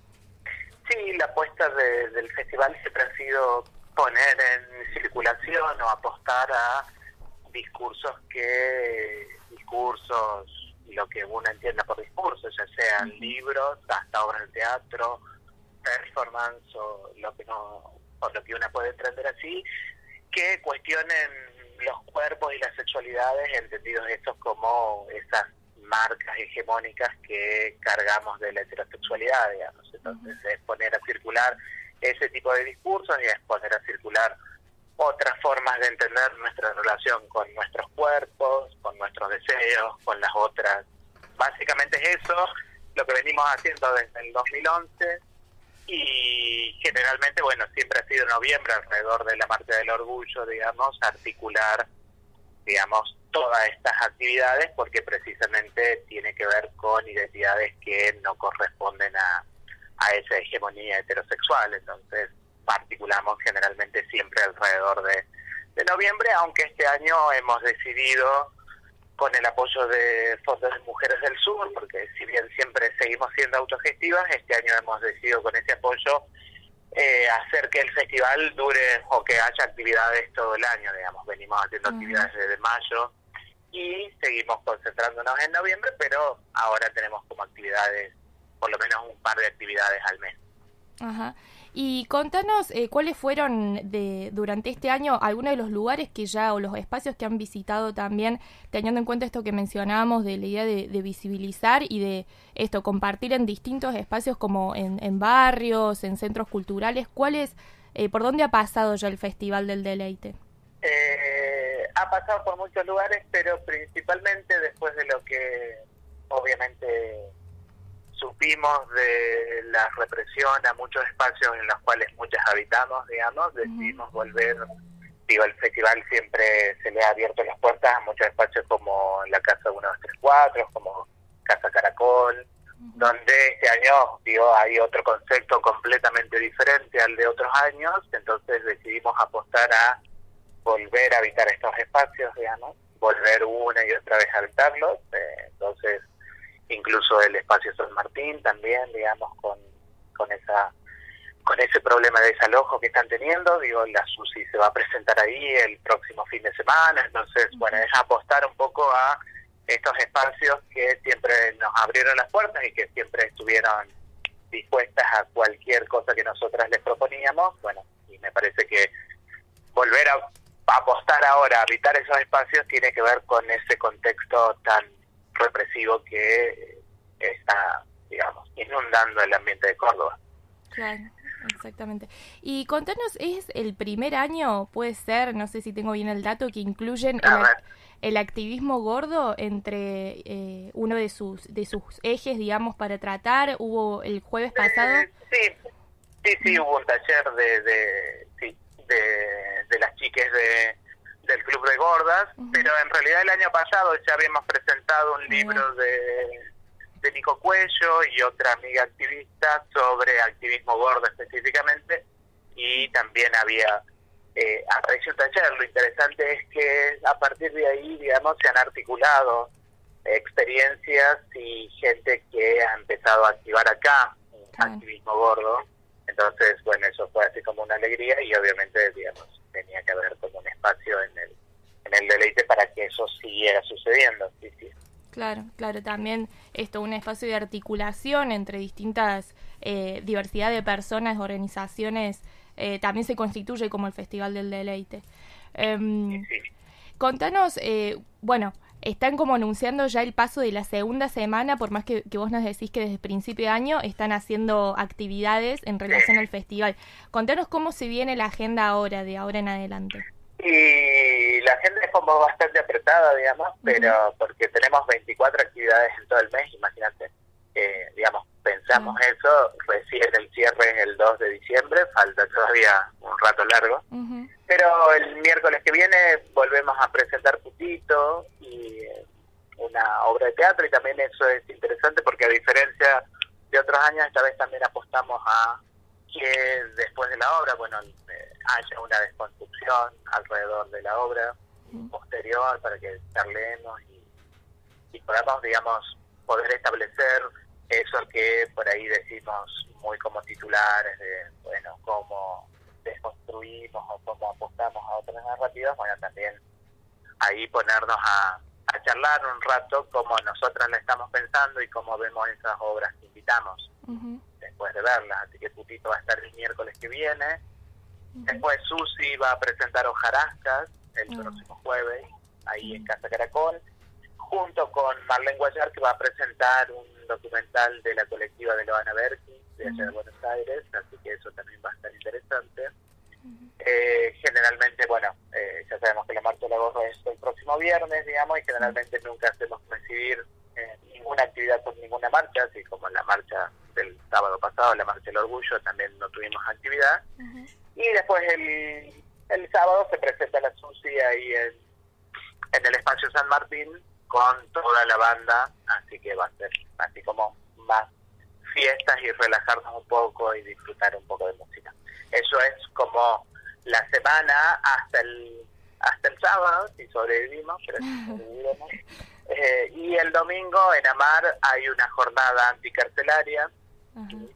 Sí, la apuesta de, del festival siempre ha sido poner en circulación o apostar a discursos que, discursos, lo que uno entienda por discursos, ya sean uh-huh. libros, hasta obras de teatro, performance o lo que no, o lo que uno puede entender así, que cuestionen los cuerpos y las sexualidades, entendidos estos como esas marcas hegemónicas que cargamos de la heterosexualidad, digamos. Entonces uh-huh. es poner a circular ese tipo de discursos y es poner a circular otras formas de entender nuestra relación con nuestros cuerpos, con nuestros deseos, con las otras. Básicamente es eso lo que venimos haciendo desde el dos mil once y generalmente, bueno, siempre ha sido noviembre alrededor de la Marcha del Orgullo, digamos, articular, digamos, todas estas actividades porque precisamente tiene que ver con identidades que no corresponden a, a esa hegemonía heterosexual. Entonces articulamos generalmente siempre alrededor de, de noviembre, aunque este año hemos decidido, con el apoyo de Fondos de Mujeres del Sur, porque si bien siempre seguimos siendo autogestivas, este año hemos decidido con ese apoyo eh, hacer que el festival dure o que haya actividades todo el año, digamos. Venimos haciendo uh-huh. actividades desde mayo y seguimos concentrándonos en noviembre, pero ahora tenemos como actividades, por lo menos un par de actividades al mes. Ajá. Y contanos eh, cuáles fueron de durante este año algunos de los lugares que ya, o los espacios que han visitado también, teniendo en cuenta esto que mencionábamos de la idea de, de visibilizar y de esto, compartir en distintos espacios como en, en barrios, en centros culturales. ¿Cuáles, eh, por dónde ha pasado ya el Festival del Deleite? Eh, ha pasado por muchos lugares, pero principalmente después de lo que obviamente supimos de la represión a muchos espacios en los cuales muchas habitamos, digamos, decidimos uh-huh. volver. Digo, el festival siempre se le ha abierto las puertas a muchos espacios como la Casa uno dos tres cuatro, como Casa Caracol, uh-huh. donde este año, digo, hay otro concepto completamente diferente al de otros años, entonces decidimos apostar a volver a habitar estos espacios, digamos, volver una y otra vez a habitarlos, eh, entonces incluso el espacio San Martín también, digamos, con con esa con ese problema de desalojo que están teniendo. Digo, la SUSI se va a presentar ahí el próximo fin de semana, entonces, bueno, es apostar un poco a estos espacios que siempre nos abrieron las puertas y que siempre estuvieron dispuestas a cualquier cosa que nosotras les proponíamos. Bueno, y me parece que volver a, a apostar ahora a habitar esos espacios tiene que ver con ese contexto tan represivo que está, digamos, inundando el ambiente de Córdoba. Claro, exactamente. Y contanos, ¿es el primer año, puede ser, no sé si tengo bien el dato, que incluyen el, el activismo gordo entre eh, uno de sus de sus ejes, digamos, para tratar? Hubo el jueves pasado. Eh, sí, sí, sí, hubo un taller de, de, sí, de, de las chiques de del Club de Gordas, uh-huh. pero en realidad el año pasado ya habíamos presentado un libro uh-huh. de, de Nico Cuello y otra amiga activista sobre activismo gordo específicamente, y también había eh, apareció un taller. Lo interesante es que a partir de ahí, digamos, se han articulado eh, experiencias y gente que ha empezado a activar acá uh-huh. activismo gordo. Entonces, bueno, eso fue así como una alegría y obviamente, digamos, tenía que haber como un espacio en el en el Deleite para que eso siguiera sucediendo. Sí, sí. Claro, claro, también esto, un espacio de articulación entre distintas eh, diversidad de personas, organizaciones, eh, también se constituye como el Festival del Deleite. Um, sí, sí. Contanos, eh, bueno, están como anunciando ya el paso de la segunda semana, por más que, que vos nos decís que desde principio de año están haciendo actividades en relación al festival. Contanos cómo se viene la agenda ahora, de ahora en adelante. Y la agenda es como bastante apretada, digamos, pero uh-huh. porque tenemos veinticuatro actividades en todo el mes, imagínate. Eh, digamos, pensamos uh-huh. eso, recién el cierre es el dos de diciembre, falta todavía un rato largo. Uh-huh. Pero el miércoles que viene volvemos a presentar Putito y eh, una obra de teatro, y también eso es interesante porque a diferencia de otros años, esta vez también apostamos a que después de la obra, bueno, eh, haya una desconstrucción alrededor de la obra uh-huh. posterior para que charlemos y, y podamos, digamos, poder establecer eso que por ahí decimos muy como titulares de, bueno, cómo desconstruimos o cómo apostamos a otras narrativas, bueno, también ahí ponernos a, a charlar un rato cómo nosotras la estamos pensando y cómo vemos esas obras que invitamos uh-huh. después de verlas. Así que Putito va a estar el miércoles que viene. Uh-huh. Después Susi va a presentar Hojarascas el uh-huh. próximo jueves, ahí uh-huh. en Casa Caracol, junto con Marlene Guayar, que va a presentar un documental de la colectiva de Loana Berki, de allá de Buenos Aires, así que eso también va a estar interesante. Uh-huh. Eh, generalmente, bueno, eh, ya sabemos que la Marcha de la Gorra es el próximo viernes, digamos, y generalmente uh-huh. nunca hacemos coincidir eh, ninguna actividad con ninguna marcha, así como la marcha del sábado pasado, la Marcha del Orgullo, también no tuvimos actividad. Uh-huh. Y después el, el sábado se presenta la Susi ahí en, en el Espacio San Martín, con toda la banda, así que va a ser así como más fiestas y relajarnos un poco y disfrutar un poco de música. Eso es como la semana hasta el hasta el sábado, si sobrevivimos, pero si sobrevivimos. Eh, y el domingo en Amar hay una jornada anticarcelaria uh-huh.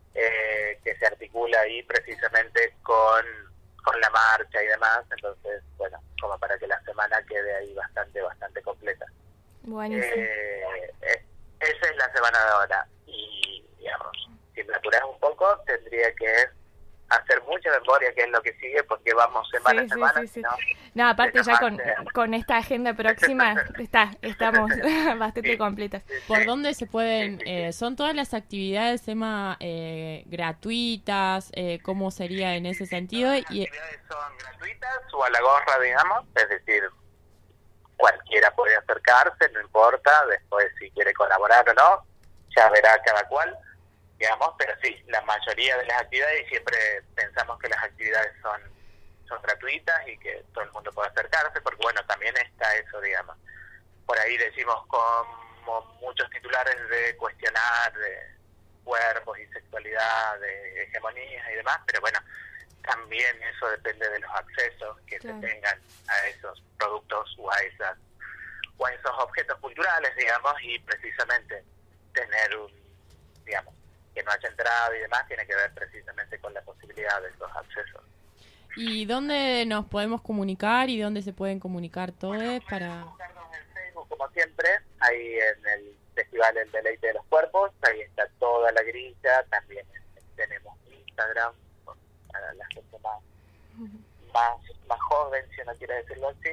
eh, que se articula ahí precisamente con, con la marcha y demás, entonces, bueno, como para que la semana quede ahí bastante, bastante completa. Buenísimo. Eh, eh, esa es la semana de ahora y, digamos, si me apuras un poco, tendría que hacer mucha memoria qué es lo que sigue, porque vamos semana sí, a semana. Sí, sí, sí. ¿no? no, aparte ya con, parte... con esta agenda próxima está estamos bastante sí. completas. ¿Por dónde se pueden? Sí, sí, sí. Eh, ¿Son todas las actividades, Emma, eh, gratuitas? Eh, ¿Cómo sería en ese sentido? Las y... actividades son gratuitas o a la gorra, digamos, es decir, cualquiera puede acercarse, no importa, después si quiere colaborar o no, ya verá cada cual, digamos, pero sí, la mayoría de las actividades, y siempre pensamos que las actividades son, son gratuitas y que todo el mundo puede acercarse, porque bueno, también está eso, digamos, por ahí decimos como muchos titulares de cuestionar de cuerpos y sexualidad, de hegemonías y demás, pero bueno, también eso depende de los accesos que claro. se tengan a esos productos o a esas o a esos objetos culturales, digamos, y precisamente tener un, digamos, que no haya entrada y demás tiene que ver precisamente con la posibilidad de esos accesos. ¿Y dónde nos podemos comunicar y dónde se pueden comunicar todos bueno, para...? Buscarnos en Facebook, como siempre, ahí en el Festival El Deleite de los Cuerpos, ahí está toda la grilla, también tenemos Instagram, para la gente más, más más joven, si no quiere decirlo así,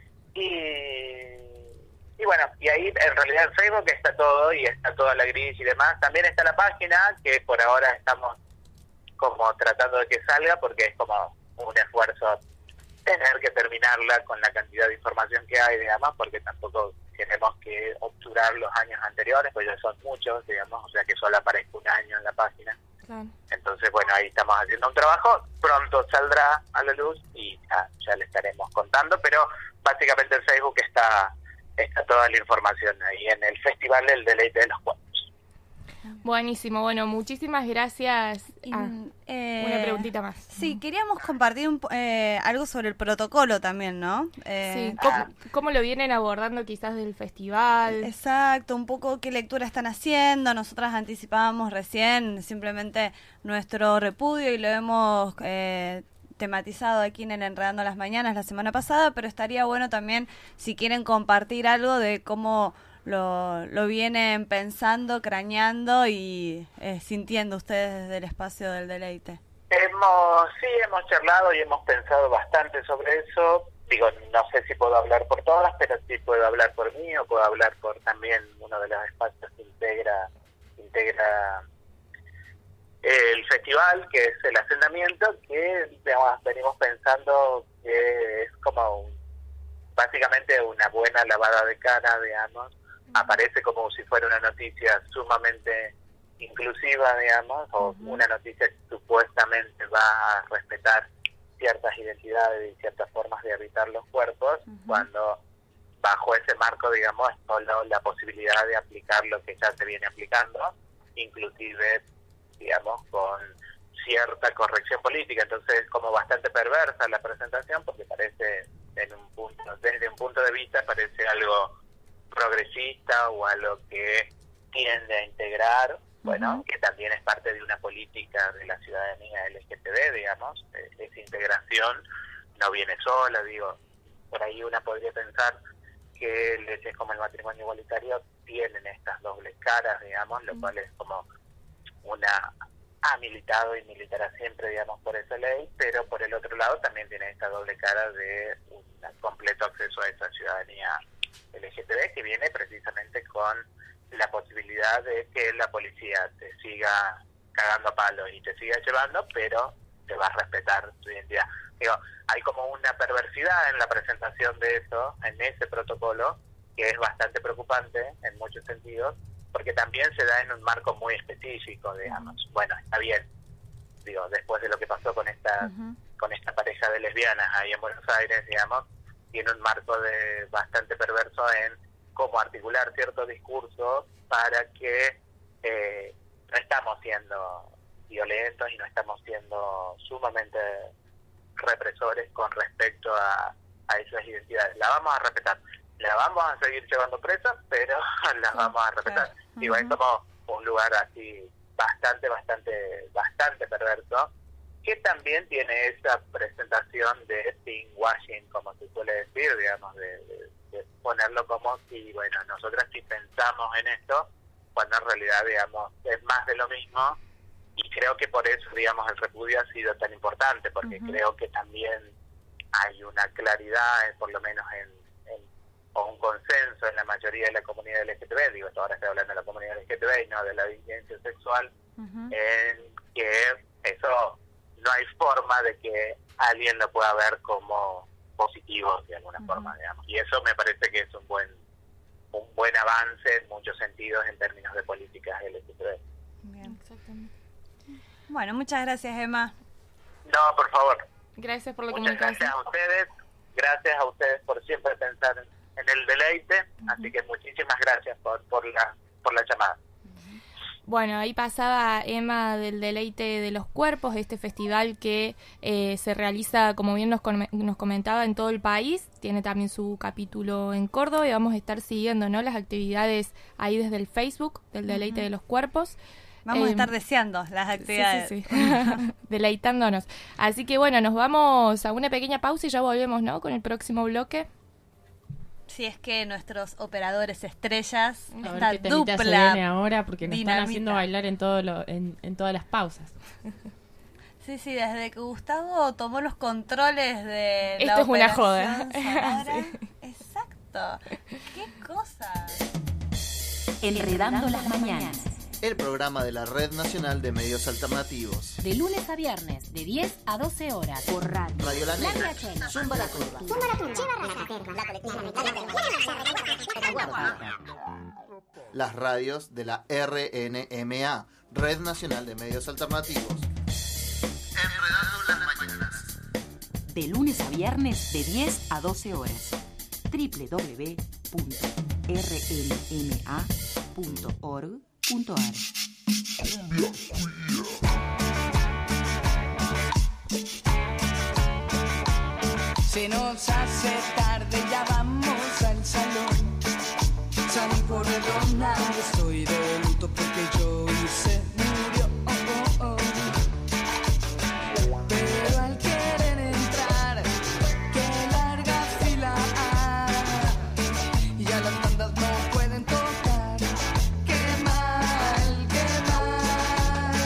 y, y bueno, y ahí en realidad en Facebook está todo, y está toda la gris y demás. También está la página, que por ahora estamos como tratando de que salga, porque es como un esfuerzo tener que terminarla con la cantidad de información que hay, digamos, porque tampoco queremos que obturar los años anteriores, pues ya son muchos, digamos, o sea que solo aparezca un año en la página. Claro. Entonces, bueno, ahí estamos haciendo un trabajo, pronto saldrá a la luz y ya, ya le estaremos contando, pero básicamente en Facebook está está toda la información ahí en el Festival del Deleite de los Cuerpos. Buenísimo, bueno, muchísimas gracias. Ah, eh, una preguntita más. Sí, queríamos compartir un, eh, algo sobre el protocolo también, ¿no? Eh, sí, ¿cómo, ¿cómo lo vienen abordando quizás del festival? Exacto, un poco qué lectura están haciendo. Nosotras anticipábamos recién simplemente nuestro repudio y lo hemos eh, tematizado aquí en el Enredando las Mañanas la semana pasada, pero estaría bueno también si quieren compartir algo de cómo lo, lo vienen pensando, craneando y eh, sintiendo ustedes desde el espacio del deleite. Hemos, sí, hemos charlado y hemos pensado bastante sobre eso. digo, no sé si puedo hablar por todas, pero sí puedo hablar por mí o puedo hablar por también uno de los espacios que integra, integra el festival, que es el Hacendamiento, que digamos, venimos pensando que es como un, básicamente una buena lavada de cara, digamos, aparece como si fuera una noticia sumamente inclusiva, digamos, o uh-huh. una noticia que supuestamente va a respetar ciertas identidades y ciertas formas de habitar los cuerpos, uh-huh. cuando bajo ese marco, digamos, es solo la posibilidad de aplicar lo que ya se viene aplicando, inclusive, digamos, con cierta corrección política. Entonces es como bastante perversa la presentación, porque parece, en un punto, desde un punto de vista, parece algo progresista o algo que tiende a integrar, bueno, uh-huh. que también es parte de una política de la ciudadanía L G T B, digamos. Esa integración no viene sola, digo, por ahí una podría pensar que leyes como el matrimonio igualitario tienen estas dobles caras, digamos, lo uh-huh. cual es como una ha militado y militará siempre, digamos, por esa ley, pero por el otro lado también tiene esta doble cara de un completo acceso a esa ciudadanía L G T B, que viene precisamente con la posibilidad de que la policía te siga cagando a palos y te siga llevando, pero te va a respetar tu identidad. Digo, hay como una perversidad en la presentación de eso, en ese protocolo, que es bastante preocupante en muchos sentidos, porque también se da en un marco muy específico, digamos. Bueno, está bien, digo, después de lo que pasó con esta uh-huh. con esta pareja de lesbianas ahí en Buenos Aires, digamos, tiene un marco de bastante perverso en cómo articular ciertos discursos para que eh, no estamos siendo violentos y no estamos siendo sumamente represores con respecto a, a esas identidades. La vamos a respetar, la vamos a seguir llevando presas, pero la vamos a respetar. Uh-huh. Digo, es como un lugar así bastante, bastante, bastante perverso, que también tiene esa presentación de pinkwashing, como se suele decir, digamos, de, de, de ponerlo como si, bueno, nosotras sí pensamos en esto, cuando en realidad, digamos, es más de lo mismo, y creo que por eso, digamos, el repudio ha sido tan importante, porque uh-huh. creo que también hay una claridad, por lo menos en, en o un consenso en la mayoría de la comunidad L G T B, digo, ahora estoy hablando de la comunidad L G T B y no de la disidencia sexual, uh-huh. en que eso no hay forma de que alguien lo pueda ver como positivo de alguna uh-huh. forma, digamos. Y eso me parece que es un buen un buen avance en muchos sentidos en términos de políticas L G T B. Bien, exactamente. Bueno, muchas gracias, Emma. No, por favor. Gracias por la muchas comunicación. Gracias a ustedes, gracias a ustedes por siempre pensar en, en el deleite, uh-huh. así que muchísimas gracias por, por la por la llamada. Bueno, ahí pasaba Emma del Deleite de los Cuerpos, este festival que eh, se realiza, como bien nos, com- nos comentaba, en todo el país. Tiene también su capítulo en Córdoba y vamos a estar siguiendo, ¿no?, las actividades ahí desde el Facebook del Deleite uh-huh. de los Cuerpos. Vamos eh, a estar deseando las actividades. Sí, sí, sí. Deleitándonos. Así que bueno, nos vamos a una pequeña pausa y ya volvemos, ¿no?, con el próximo bloque. Si es que nuestros operadores estrellas, a esta ver qué dupla se viene ahora, porque nos dinamita. Están haciendo bailar en todo lo, en, en todas las pausas. Sí, sí, desde que Gustavo tomó los controles de Esto la es una joda. Sí. Exacto. Qué cosa. Enredando las mañanas. El programa de la Red Nacional de Medios Alternativos. De lunes a viernes, de diez a doce horas. Por radio. Radio La Negra. La Zumba la Curva. Zumba la Curva. Las radios de la R N M A, Red Nacional de Medios Alternativos. Enredando las mañanas. De lunes a viernes, de diez a doce horas. doble u doble u doble u punto r n m a punto org punto a r. Se nos hace tarde, ya vamos al salón. Salí por redonda, estoy de luto porque Joey se murió. Oh, oh, oh. Pero al querer entrar, qué larga fila hay. Ya las bandas no pueden tocar. Qué mal, qué mal.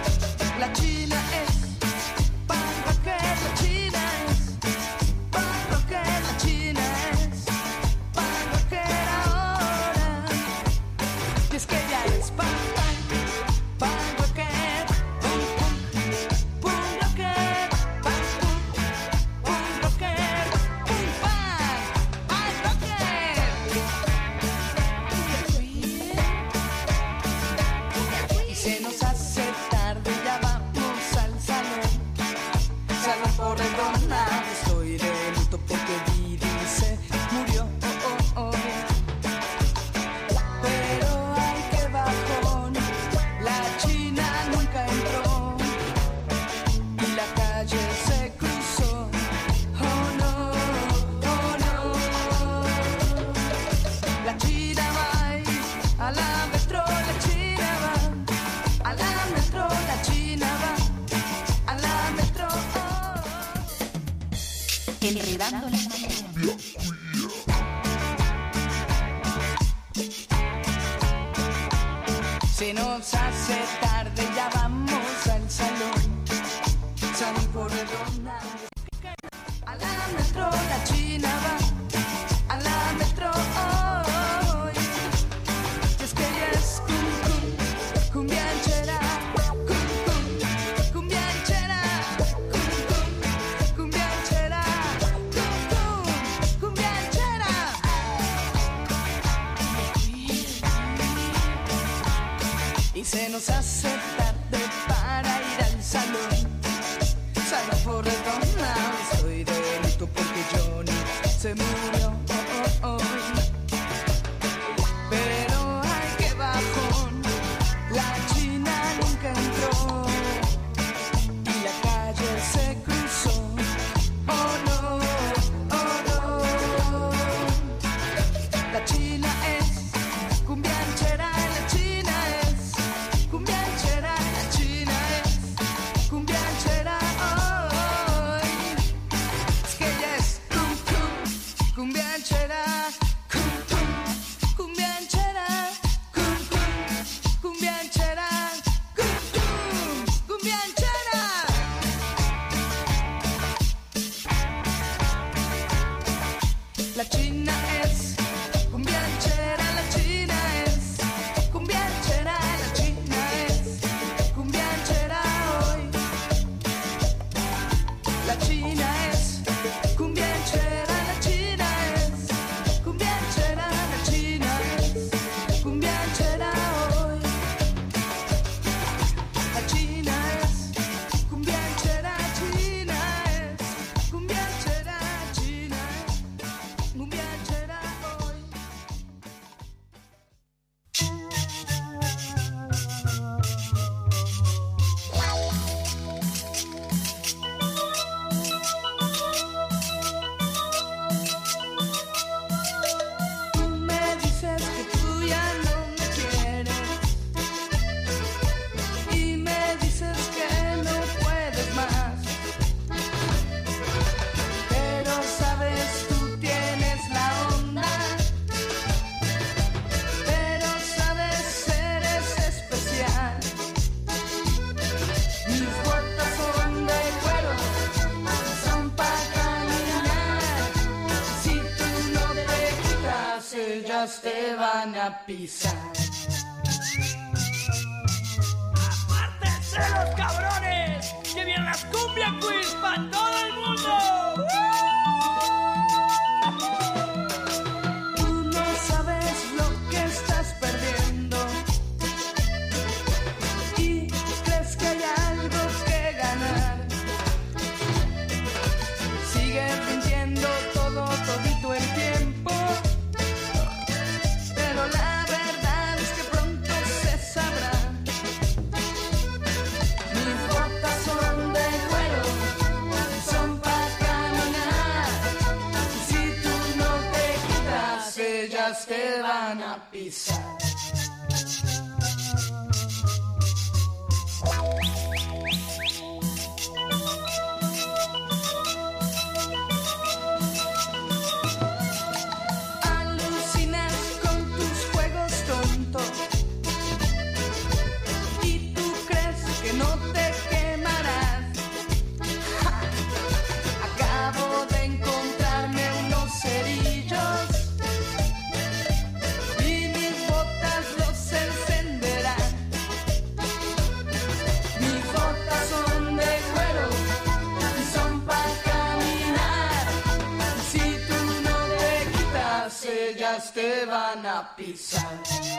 La China es, para que la China es, para Enredando las mañanas. Se nos hace tarde, ya vamos al salón. San por redonda. A la metro la China va, a la metro hoy. Y es que ella es cum cum, cumbianchera, cum cum, cumbianchera, cum cum, cumbianchera, cum cum, cumbianchera. Y se nos hace tarde para ir al salón. Salgo por redonda, estoy de luto porque Johnny se murió oh, oh, oh. Pero ay, qué bajón, la China nunca entró y la calle se cruzó. Oh no, oh no. La China es cumbianchera, la China es cumbianchera, la China es cumbianchera. Cumbianchera, cum cum, cumbianchera, cum cum, cumbianchera, cum cum, cumbianchera. La China es cumbianchera, la China es cumbianchera, la China es cumbianchera hoy. La China es cumbianchera. Te van a pisar. ¡Apártense los cabrones! ¡Que vienen las cumbia quiz para todo el mundo! Tú no sabes lo que estás perdiendo y crees que hay algo que ganar. Sigues mintiendo todo, todito el tiempo. La verdad es que pronto se sabrá. Mis botas son de cuero, son para caminar. Y si tú no te quitas, ellas te van a pisar. Te van a pisar.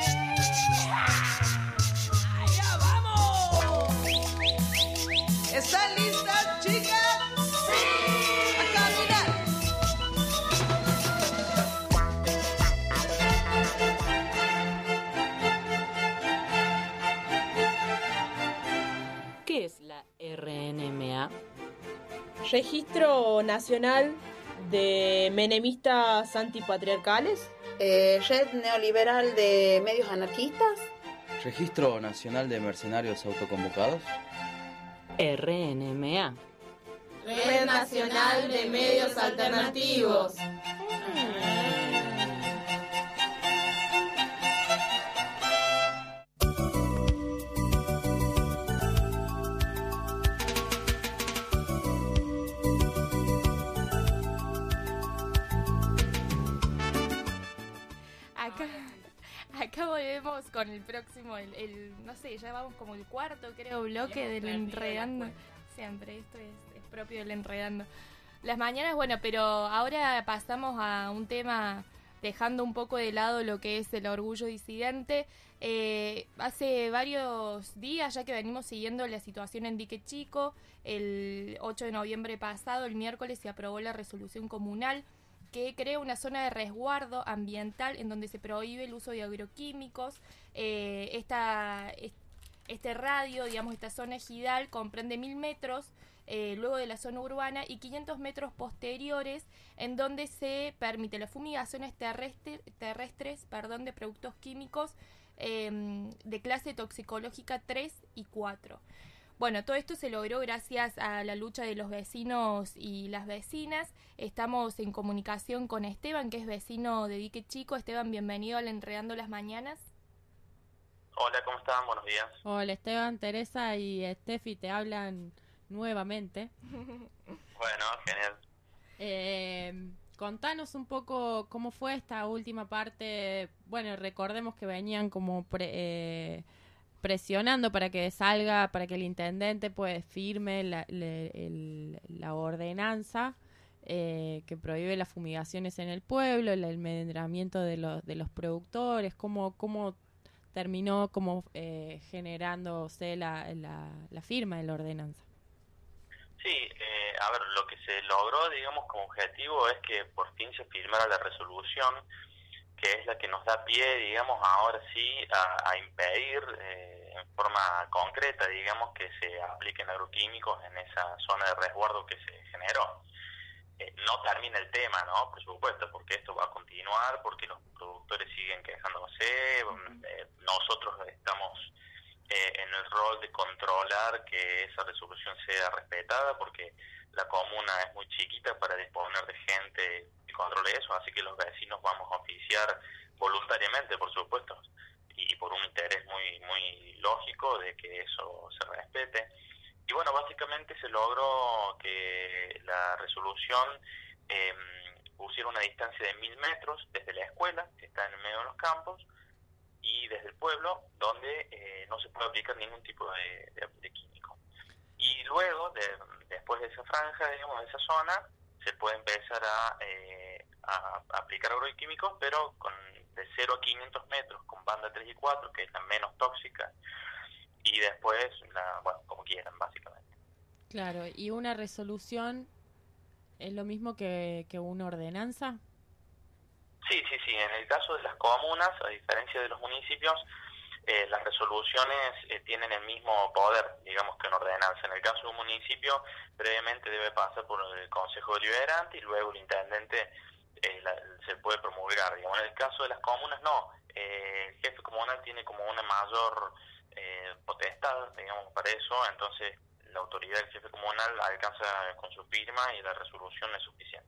¡Ya vamos! ¿Están listas, chicas? ¡Sí! ¡A caminar! ¿Qué es la R N M A? Registro Nacional de Menemistas Antipatriarcales. Eh, Red Neoliberal de Medios Anarquistas. Registro Nacional de Mercenarios Autoconvocados. R N M A. Red Nacional de Medios Alternativos. Acá, acá volvemos con el próximo, el, el, no sé, ya vamos como el cuarto, creo, bloque del Enredando. Siempre, esto es, es propio del Enredando. Las mañanas, bueno, pero ahora pasamos a un tema dejando un poco de lado lo que es el orgullo disidente. Eh, hace varios días ya que venimos siguiendo la situación en Dique Chico, el ocho de noviembre pasado, el miércoles, se aprobó la resolución comunal que crea una zona de resguardo ambiental en donde se prohíbe el uso de agroquímicos. Eh, esta, este radio, digamos, esta zona ejidal comprende mil metros eh, luego de la zona urbana y quinientos metros posteriores, en donde se permite las fumigaciones terrestre, terrestres perdón, de productos químicos eh, de clase toxicológica tres y cuatro. Bueno, todo esto se logró gracias a la lucha de los vecinos y las vecinas. Estamos en comunicación con Esteban, que es vecino de Dique Chico. Esteban, bienvenido al Enredando las Mañanas. Hola, ¿cómo están? Buenos días. Hola, Esteban, Teresa y Estefi te hablan nuevamente. Bueno, genial. Eh, contanos un poco cómo fue esta última parte. Bueno, recordemos que venían como... Pre, eh, presionando para que salga, para que el intendente pues firme la, le, el, la ordenanza eh, que prohíbe las fumigaciones en el pueblo, el almendramiento de los de los productores, cómo, cómo terminó como eh, generándose la, la, la firma de la ordenanza. Sí, eh, a ver, lo que se logró, digamos, como objetivo es que por fin se firmara la resolución, que es la que nos da pie, digamos, ahora sí a, a impedir eh, en forma concreta, digamos, que se apliquen agroquímicos en esa zona de resguardo que se generó. Eh, no termina el tema, ¿no? Por supuesto, porque esto va a continuar, porque los productores siguen quejándose, eh, nosotros estamos eh, en el rol de controlar que esa resolución sea respetada, porque la comuna es muy chiquita para disponer de gente que controle eso, así que los vecinos vamos a oficiar voluntariamente, por supuesto, y por un interés muy muy lógico de que eso se respete. Y bueno, básicamente se logró que la resolución eh, pusiera una distancia de mil metros desde la escuela, que está en el medio de los campos, y desde el pueblo, donde eh, no se puede aplicar ningún tipo de, de, de químico. Y luego, de, después de esa franja, digamos, de esa zona, se puede empezar a, eh, a, a aplicar agroquímicos, pero con de cero a quinientos metros, con banda tres y cuatro, que es la menos tóxica, y después, la, bueno, como quieran, básicamente. Claro, ¿y una resolución es lo mismo que, que una ordenanza? Sí, sí, sí. En el caso de las comunas, a diferencia de los municipios, eh, las resoluciones eh, tienen el mismo poder, digamos, que una ordenanza. En el caso de un municipio, previamente debe pasar por el Consejo Deliberante y luego el intendente eh, la, se puede promulgar. Digamos, en el caso de las comunas, no. Eh, el jefe comunal tiene como una mayor eh, potestad, digamos, para eso. Entonces, la autoridad del jefe comunal alcanza con su firma y la resolución es suficiente.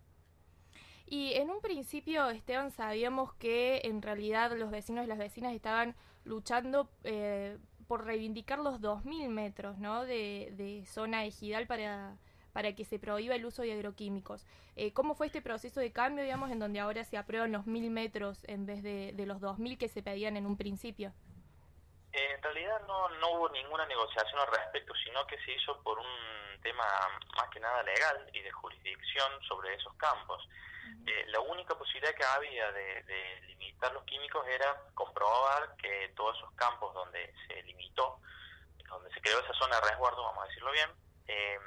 Y en un principio, Esteban, sabíamos que en realidad los vecinos y las vecinas estaban luchando eh, por reivindicar los dos mil metros, ¿no?, de, de zona ejidal para, para que se prohíba el uso de agroquímicos. Eh, ¿Cómo fue este proceso de cambio, digamos, en donde ahora se aprueban los mil metros en vez de, de los dos mil que se pedían en un principio? Eh, en realidad no, no hubo ninguna negociación al respecto, sino que se hizo por un tema más que nada legal y de jurisdicción sobre esos campos. Eh, la única posibilidad que había de, de limitar los químicos era comprobar que todos esos campos donde se limitó, donde se creó esa zona de resguardo, vamos a decirlo bien, eh,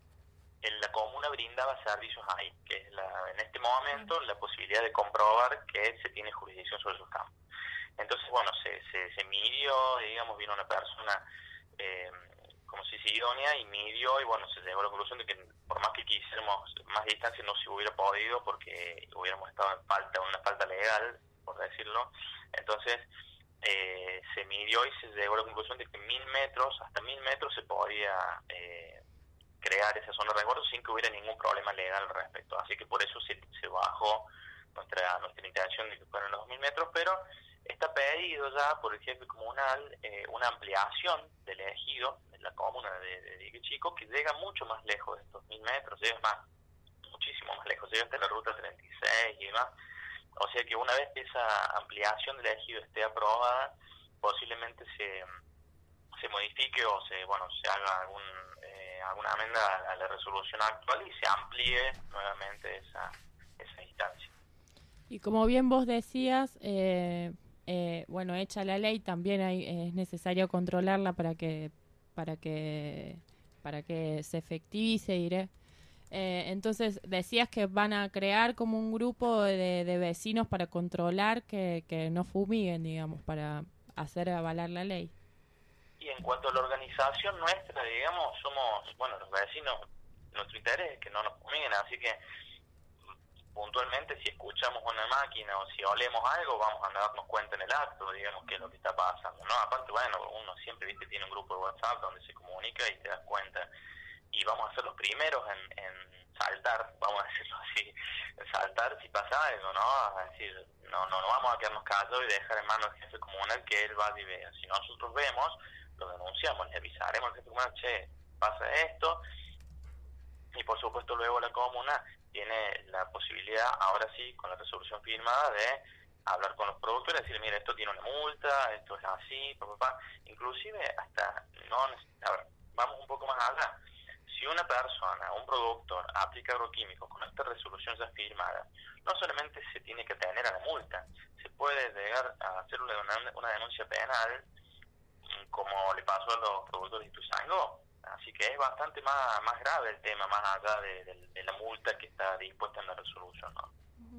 en la comuna brindaba servicios ahí, que es la, en este momento la posibilidad de comprobar que se tiene jurisdicción sobre esos campos. Entonces, bueno, se, se, se midió, digamos, vino una persona eh, como si se idónea y midió, y bueno, se llegó a la conclusión de que por más que quisiéramos más distancia no se hubiera podido porque hubiéramos estado en falta, una falta legal, por decirlo. Entonces, eh, se midió y se llegó a la conclusión de que mil metros, hasta mil metros se podía eh, crear esa zona de resguardo sin que hubiera ningún problema legal al respecto. Así que por eso se, se bajó nuestra nuestra intención de que fueran los dos mil metros, pero está pedido ya por el jefe comunal eh, una ampliación del ejido de la comuna de, de Dique Chico, que llega mucho más lejos de estos mil metros, llega más, muchísimo más lejos, llega hasta la ruta treinta y seis y demás. O sea que una vez que esa ampliación del ejido esté aprobada, posiblemente se se modifique o se bueno se haga algún eh, alguna amenda a la resolución actual y se amplíe nuevamente esa esa instancia. Y como bien vos decías, eh, eh, bueno, hecha la ley, también hay, es necesario controlarla para que para que para que se efectivice, diré. Eh, entonces decías que van a crear como un grupo de, de vecinos para controlar que, que no fumiguen, digamos, para hacer avalar la ley. Y en cuanto a la organización nuestra, digamos, somos, bueno, los vecinos, nuestro interés es que no nos fumiguen, así que puntualmente si escuchamos una máquina o si olemos algo, vamos a darnos cuenta en el acto, digamos, qué es lo que está pasando, ¿no? Aparte, bueno, uno siempre, viste, tiene un grupo de WhatsApp donde se comunica y te das cuenta, y vamos a ser los primeros en, en saltar, vamos a decirlo así, en saltar si pasa algo, ¿no? Es decir, no, no, no vamos a quedarnos callados y dejar en manos del jefe comunal que él va y vea. Si nosotros vemos, lo denunciamos, le avisaremos al jefe comunal, che, pasa esto, y por supuesto luego la comuna tiene la posibilidad, ahora sí, con la resolución firmada, de hablar con los productores, decir, mira, esto tiene una multa, esto es así, papá, papá. Inclusive hasta, no, a ver, vamos un poco más allá. Si una persona, un productor, aplica agroquímicos con esta resolución ya firmada, no solamente se tiene que atener a la multa, se puede llegar a hacer una, una denuncia penal, como le pasó a los productores de Ituzaingó. Así que es bastante más más grave el tema, más allá de, de, de la multa que está dispuesta en la resolución, ¿no?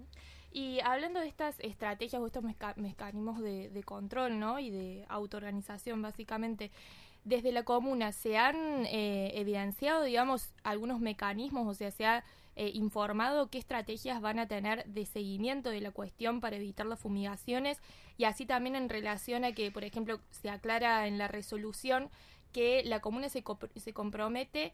Y hablando de estas estrategias o estos meca- mecanismos de, de control, ¿no? Y de autoorganización, básicamente, desde la comuna, ¿se han eh, evidenciado, digamos, algunos mecanismos? O sea, ¿se ha eh, informado qué estrategias van a tener de seguimiento de la cuestión para evitar las fumigaciones? Y así también en relación a que, por ejemplo, se aclara en la resolución que la comuna se, co- se compromete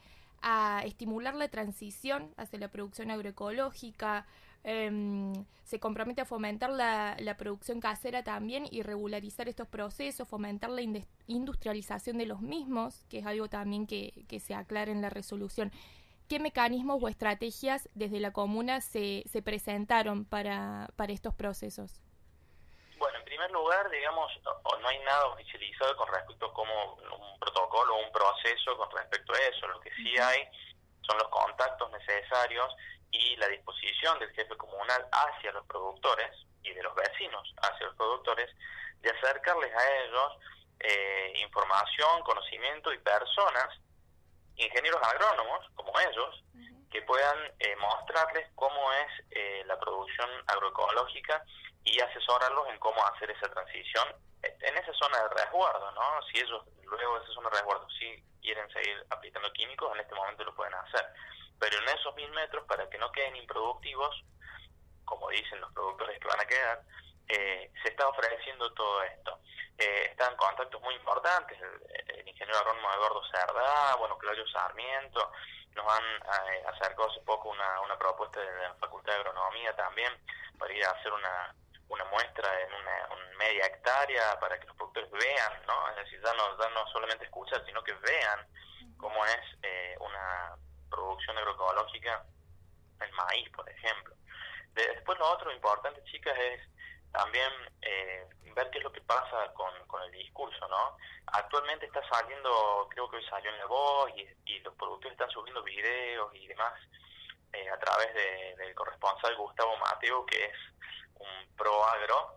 a estimular la transición hacia la producción agroecológica, eh, se compromete a fomentar la, la producción casera también y regularizar estos procesos, fomentar la ind- industrialización de los mismos, que es algo también que, que se aclara en la resolución. ¿Qué mecanismos o estrategias desde la comuna se, se presentaron para, para estos procesos? Bueno, en primer lugar, digamos, no, no hay nada oficializado con respecto a cómo un protocolo o un proceso con respecto a eso. Lo que sí hay son los contactos necesarios y la disposición del jefe comunal hacia los productores y de los vecinos hacia los productores de acercarles a ellos eh, información, conocimiento y personas, ingenieros agrónomos como ellos, que puedan eh, mostrarles cómo es eh, la producción agroecológica y asesorarlos en cómo hacer esa transición en esa zona de resguardo, ¿no? Si ellos luego de esa zona de resguardo sí quieren seguir aplicando químicos, en este momento lo pueden hacer. Pero en esos mil metros, para que no queden improductivos, como dicen los productores que van a quedar, eh, se está ofreciendo todo esto. Eh, están contactos muy importantes, el, el ingeniero agrónomo Eduardo Cerdá, bueno, Claudio Sarmiento, nos han eh, acercado hace poco una, una propuesta de la Facultad de Agronomía también, para ir a hacer una una muestra en una, una media hectárea para que los productores vean, ¿no? Es decir, ya no, ya no solamente escuchar, sino que vean cómo es eh, una producción agroecológica el maíz, por ejemplo. De, después lo otro importante, chicas, es también eh, ver qué es lo que pasa con, con el discurso, ¿no? Actualmente está saliendo, creo que hoy salió en La Voz, y, y los productores están subiendo videos y demás eh, a través de, del corresponsal Gustavo Mateo, que es un pro agro,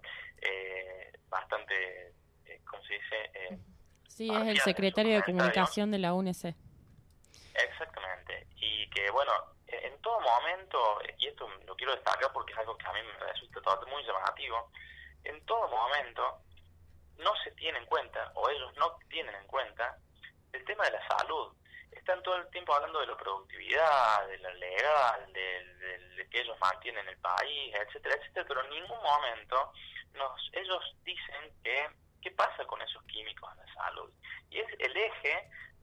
eh, bastante, eh, ¿cómo se dice? Eh, sí, es el secretario de comunicación de la U N E C. Exactamente, y que bueno, en todo momento, y esto lo quiero destacar porque es algo que a mí me resulta todavía muy llamativo, en todo momento no se tiene en cuenta, o ellos no tienen en cuenta, el tema de la salud. Están todo el tiempo hablando de la productividad, de la legal, de, de, de que ellos mantienen el país, etcétera, etcétera, pero en ningún momento nos ellos dicen que qué pasa con esos químicos en la salud. Y es el eje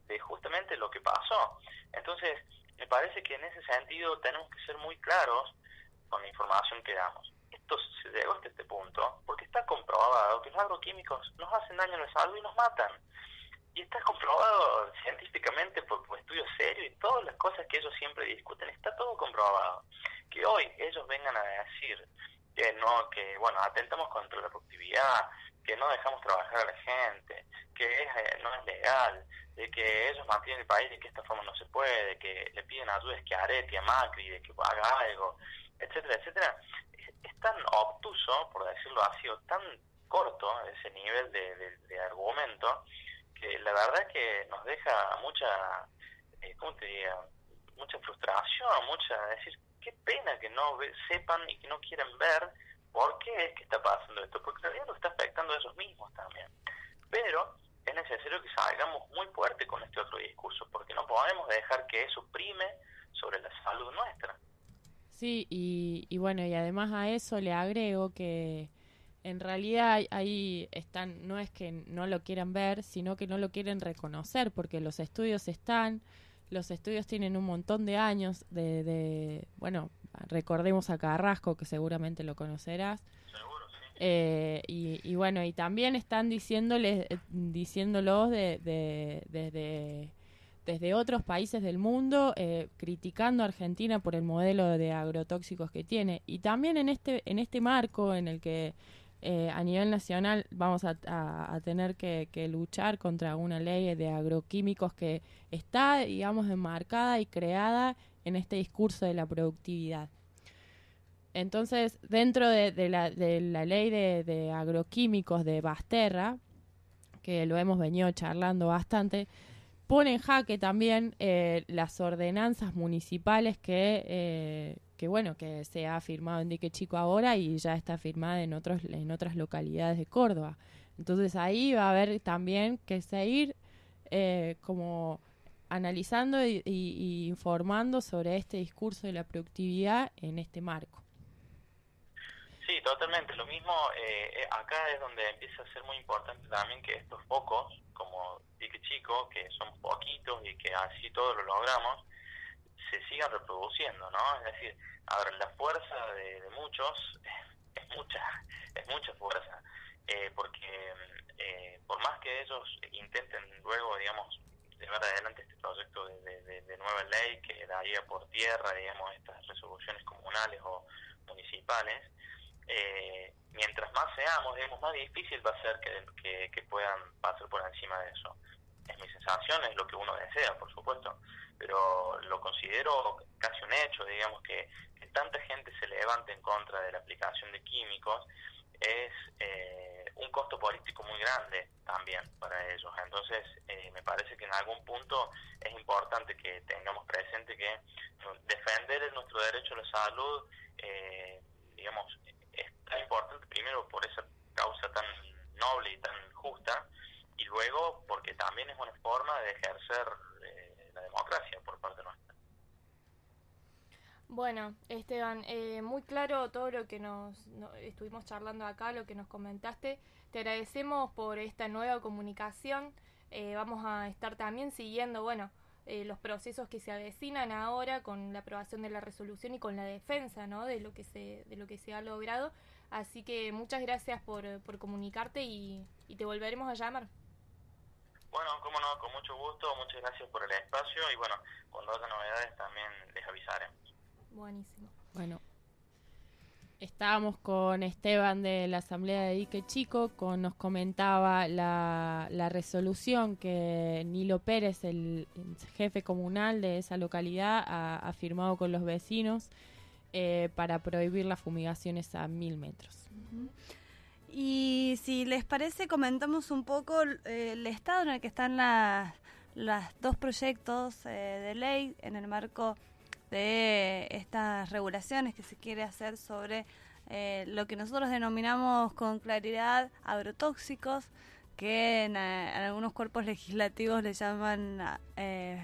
de justamente lo que pasó. Entonces, me parece que en ese sentido tenemos que ser muy claros con la información que damos. Esto se llegó hasta este punto porque está comprobado que los agroquímicos nos hacen daño a la salud y nos matan. Y está comprobado científicamente por, por estudios serios y todas las cosas que ellos siempre discuten, está todo comprobado. Que hoy ellos vengan a decir que no, que bueno, atentamos contra la productividad, que no dejamos trabajar a la gente, que es, eh, no es legal, de que ellos mantienen el país, de que esta forma no se puede, que le piden ayuda a Schiaretti, a Macri, de que haga algo, etcétera, etcétera. Es, es tan obtuso, por decirlo así, o tan corto ese nivel de, de, de argumento, que la verdad que nos deja mucha, eh, ¿cómo te diría? Mucha frustración, mucha, decir, qué pena que no ve, sepan y que no quieran ver por qué es que está pasando esto, porque en realidad lo está afectando a ellos mismos también. Pero es necesario que salgamos muy fuerte con este otro discurso, porque no podemos dejar que eso prime sobre la salud nuestra. Sí, y, y bueno, y además a eso le agrego que en realidad ahí están, no es que no lo quieran ver, sino que no lo quieren reconocer, porque los estudios están, los estudios tienen un montón de años de, de bueno, recordemos a Carrasco, que seguramente lo conocerás. Seguro, sí. Eh, y, y bueno, y también están diciéndoles, diciéndolos de, de, desde, desde otros países del mundo, eh, criticando a Argentina por el modelo de agrotóxicos que tiene. Y también en este, en este marco en el que Eh, a nivel nacional vamos a, a, a tener que, que luchar contra una ley de agroquímicos que está, digamos, enmarcada y creada en este discurso de la productividad. Entonces, dentro de, de, la, de la ley de, de agroquímicos de Basterra, que lo hemos venido charlando bastante, pone en jaque también eh, las ordenanzas municipales que... Eh, que bueno, que se ha firmado en Dique Chico ahora y ya está firmada en otros en otras localidades de Córdoba. Entonces ahí va a haber también que seguir eh, como analizando y, y, y informando sobre este discurso de la productividad en este marco. Sí, totalmente. Lo mismo, eh, acá es donde empieza a ser muy importante también que estos focos, como Dique Chico, que son poquitos y que así todos lo logramos, se sigan reproduciendo, ¿no? Es decir, a ver, la fuerza de, de muchos es mucha, es mucha fuerza, eh, porque eh, por más que ellos intenten luego, digamos, llevar adelante este proyecto de, de, de, de nueva ley que daría por tierra, digamos, estas resoluciones comunales o municipales, eh, mientras más seamos, digamos, más difícil va a ser que, que, que puedan pasar por encima de eso. Es mi sensación, es lo que uno desea, por supuesto, pero lo considero casi un hecho, digamos, que, que tanta gente se levante en contra de la aplicación de químicos es eh, un costo político muy grande también para ellos. Entonces, eh, me parece que en algún punto es importante que tengamos presente que defender nuestro derecho a la salud, eh, digamos, es tan importante primero por esa causa tan noble y tan justa, y luego porque también es una forma de ejercer eh, la democracia por parte nuestra. Bueno, Esteban, eh, muy claro todo lo que nos no, estuvimos charlando acá, lo que nos comentaste. Te agradecemos por esta nueva comunicación. Eh, vamos a estar también siguiendo, bueno, eh, los procesos que se avecinan ahora con la aprobación de la resolución y con la defensa, ¿no?, de lo que se de lo que se ha logrado. Así que muchas gracias por, por comunicarte y, y te volveremos a llamar. Bueno, cómo no, con mucho gusto, muchas gracias por el espacio y bueno, cuando haya novedades también les avisaremos. Buenísimo. Bueno, estábamos con Esteban de la Asamblea de Dique Chico, con, nos comentaba la, la resolución que Nilo Pérez, el, el jefe comunal de esa localidad, ha, ha firmado con los vecinos eh, para prohibir las fumigaciones a mil metros. Uh-huh. Y si les parece, comentamos un poco eh, el estado en el que están las, las dos proyectos eh, de ley en el marco de estas regulaciones que se quiere hacer sobre eh, lo que nosotros denominamos con claridad agrotóxicos, que en, eh, en algunos cuerpos legislativos le llaman eh,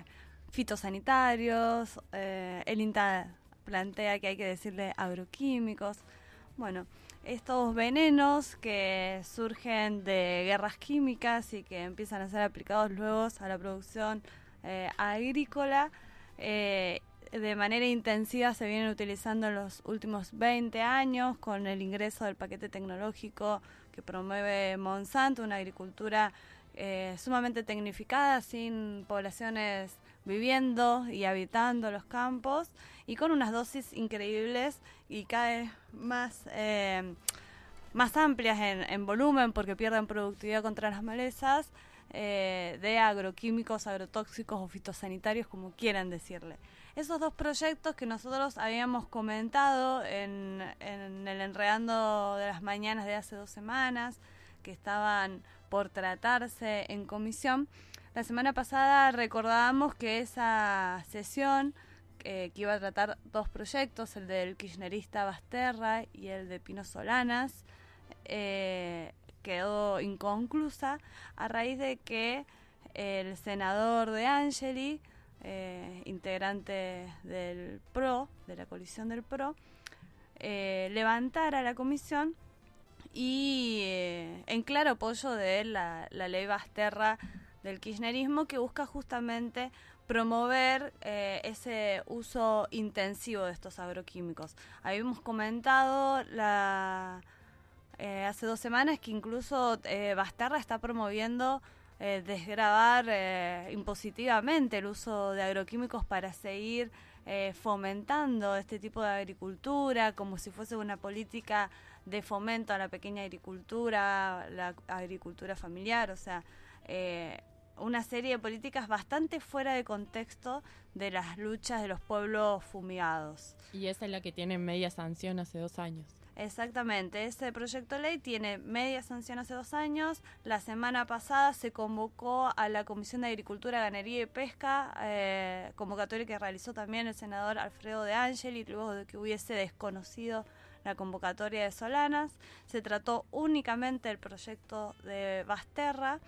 fitosanitarios, eh, el INTA plantea que hay que decirle agroquímicos. Bueno, estos venenos que surgen de guerras químicas y que empiezan a ser aplicados luego a la producción eh, agrícola, eh, de manera intensiva se vienen utilizando en los últimos veinte años con el ingreso del paquete tecnológico que promueve Monsanto, una agricultura eh, sumamente tecnificada, sin poblaciones viviendo y habitando los campos y con unas dosis increíbles y cada vez más, eh, más amplias en, en volumen porque pierden productividad contra las malezas, eh, de agroquímicos, agrotóxicos o fitosanitarios, como quieran decirle. Esos dos proyectos que nosotros habíamos comentado en, en el Enredando de las Mañanas de hace dos semanas, que estaban por tratarse en comisión, la semana pasada recordábamos que esa sesión, eh, que iba a tratar dos proyectos, el del kirchnerista Basterra y el de Pino Solanas, eh, quedó inconclusa a raíz de que el senador De Angeli, eh, integrante del P R O, de la coalición del P R O, eh, levantara la comisión y eh, en claro apoyo de la, la ley Basterra del kirchnerismo, que busca justamente promover eh, ese uso intensivo de estos agroquímicos. Habíamos comentado la, eh, hace dos semanas que incluso eh, Basterra está promoviendo eh, desgravar eh, impositivamente el uso de agroquímicos para seguir eh, fomentando este tipo de agricultura, como si fuese una política de fomento a la pequeña agricultura, la agricultura familiar, o sea, eh, una serie de políticas bastante fuera de contexto de las luchas de los pueblos fumigados. Y esa es la que tiene media sanción hace dos años. Exactamente, ese proyecto de ley tiene media sanción hace dos años. La semana pasada se convocó a la Comisión de Agricultura, Ganadería y Pesca, eh, convocatoria que realizó también el senador Alfredo De Angeli, luego de que hubiese desconocido la convocatoria de Solanas. Se trató únicamente del proyecto de Basterra,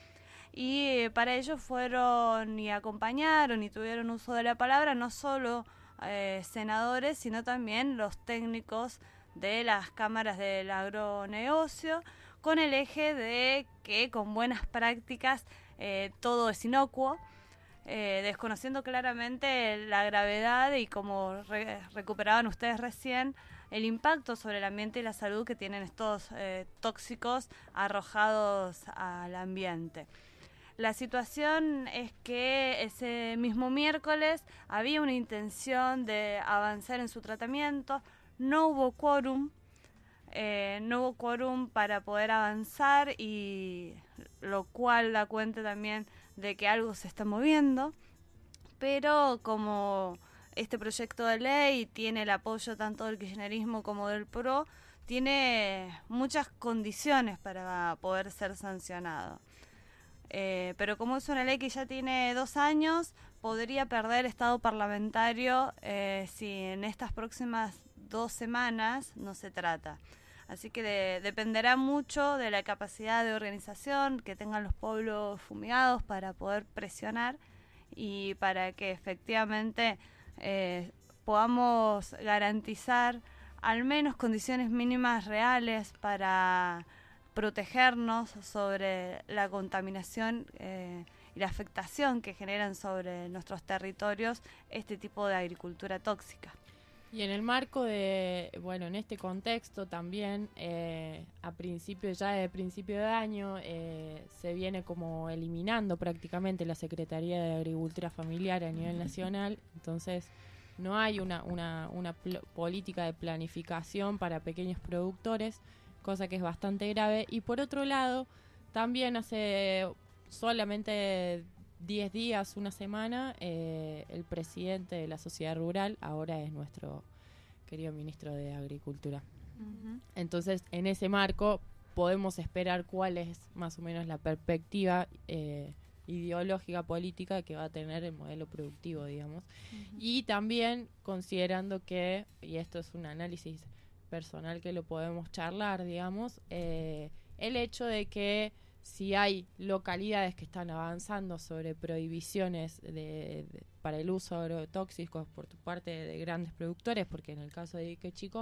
y para ello fueron y acompañaron y tuvieron uso de la palabra no solo eh, senadores, sino también los técnicos de las cámaras del agronegocio, con el eje de que con buenas prácticas eh, todo es inocuo, eh, desconociendo claramente la gravedad y, como re- recuperaban ustedes recién, el impacto sobre el ambiente y la salud que tienen estos eh, tóxicos arrojados al ambiente. La situación es que ese mismo miércoles había una intención de avanzar en su tratamiento, no hubo quórum, eh, no hubo quórum para poder avanzar, y lo cual da cuenta también de que algo se está moviendo, pero como este proyecto de ley tiene el apoyo tanto del kirchnerismo como del P R O, tiene muchas condiciones para poder ser sancionado. Eh, pero como es una ley que ya tiene dos años, podría perder estado parlamentario eh, si en estas próximas dos semanas no se trata. Así que de, dependerá mucho de la capacidad de organización que tengan los pueblos fumigados para poder presionar y para que efectivamente eh, podamos garantizar al menos condiciones mínimas reales para protegernos sobre la contaminación eh, y la afectación que generan sobre nuestros territorios este tipo de agricultura tóxica. Y en el marco de, bueno, en este contexto también, eh, a principio, ya de principio de año, eh, se viene como eliminando prácticamente la Secretaría de Agricultura Familiar a nivel nacional, entonces no hay una, una, una pl- política de planificación para pequeños productores, cosa que es bastante grave. Y por otro lado, también hace solamente diez días, una semana, eh, el presidente de la sociedad rural ahora es nuestro querido ministro de Agricultura. Uh-huh. Entonces, en ese marco podemos esperar cuál es más o menos la perspectiva eh, ideológica, política que va a tener el modelo productivo, digamos. Uh-huh. Y también considerando que, y esto es un análisis personal que lo podemos charlar, digamos, eh, el hecho de que si hay localidades que están avanzando sobre prohibiciones de, de, para el uso de agrotóxicos por tu parte de grandes productores, porque en el caso de Dique Chico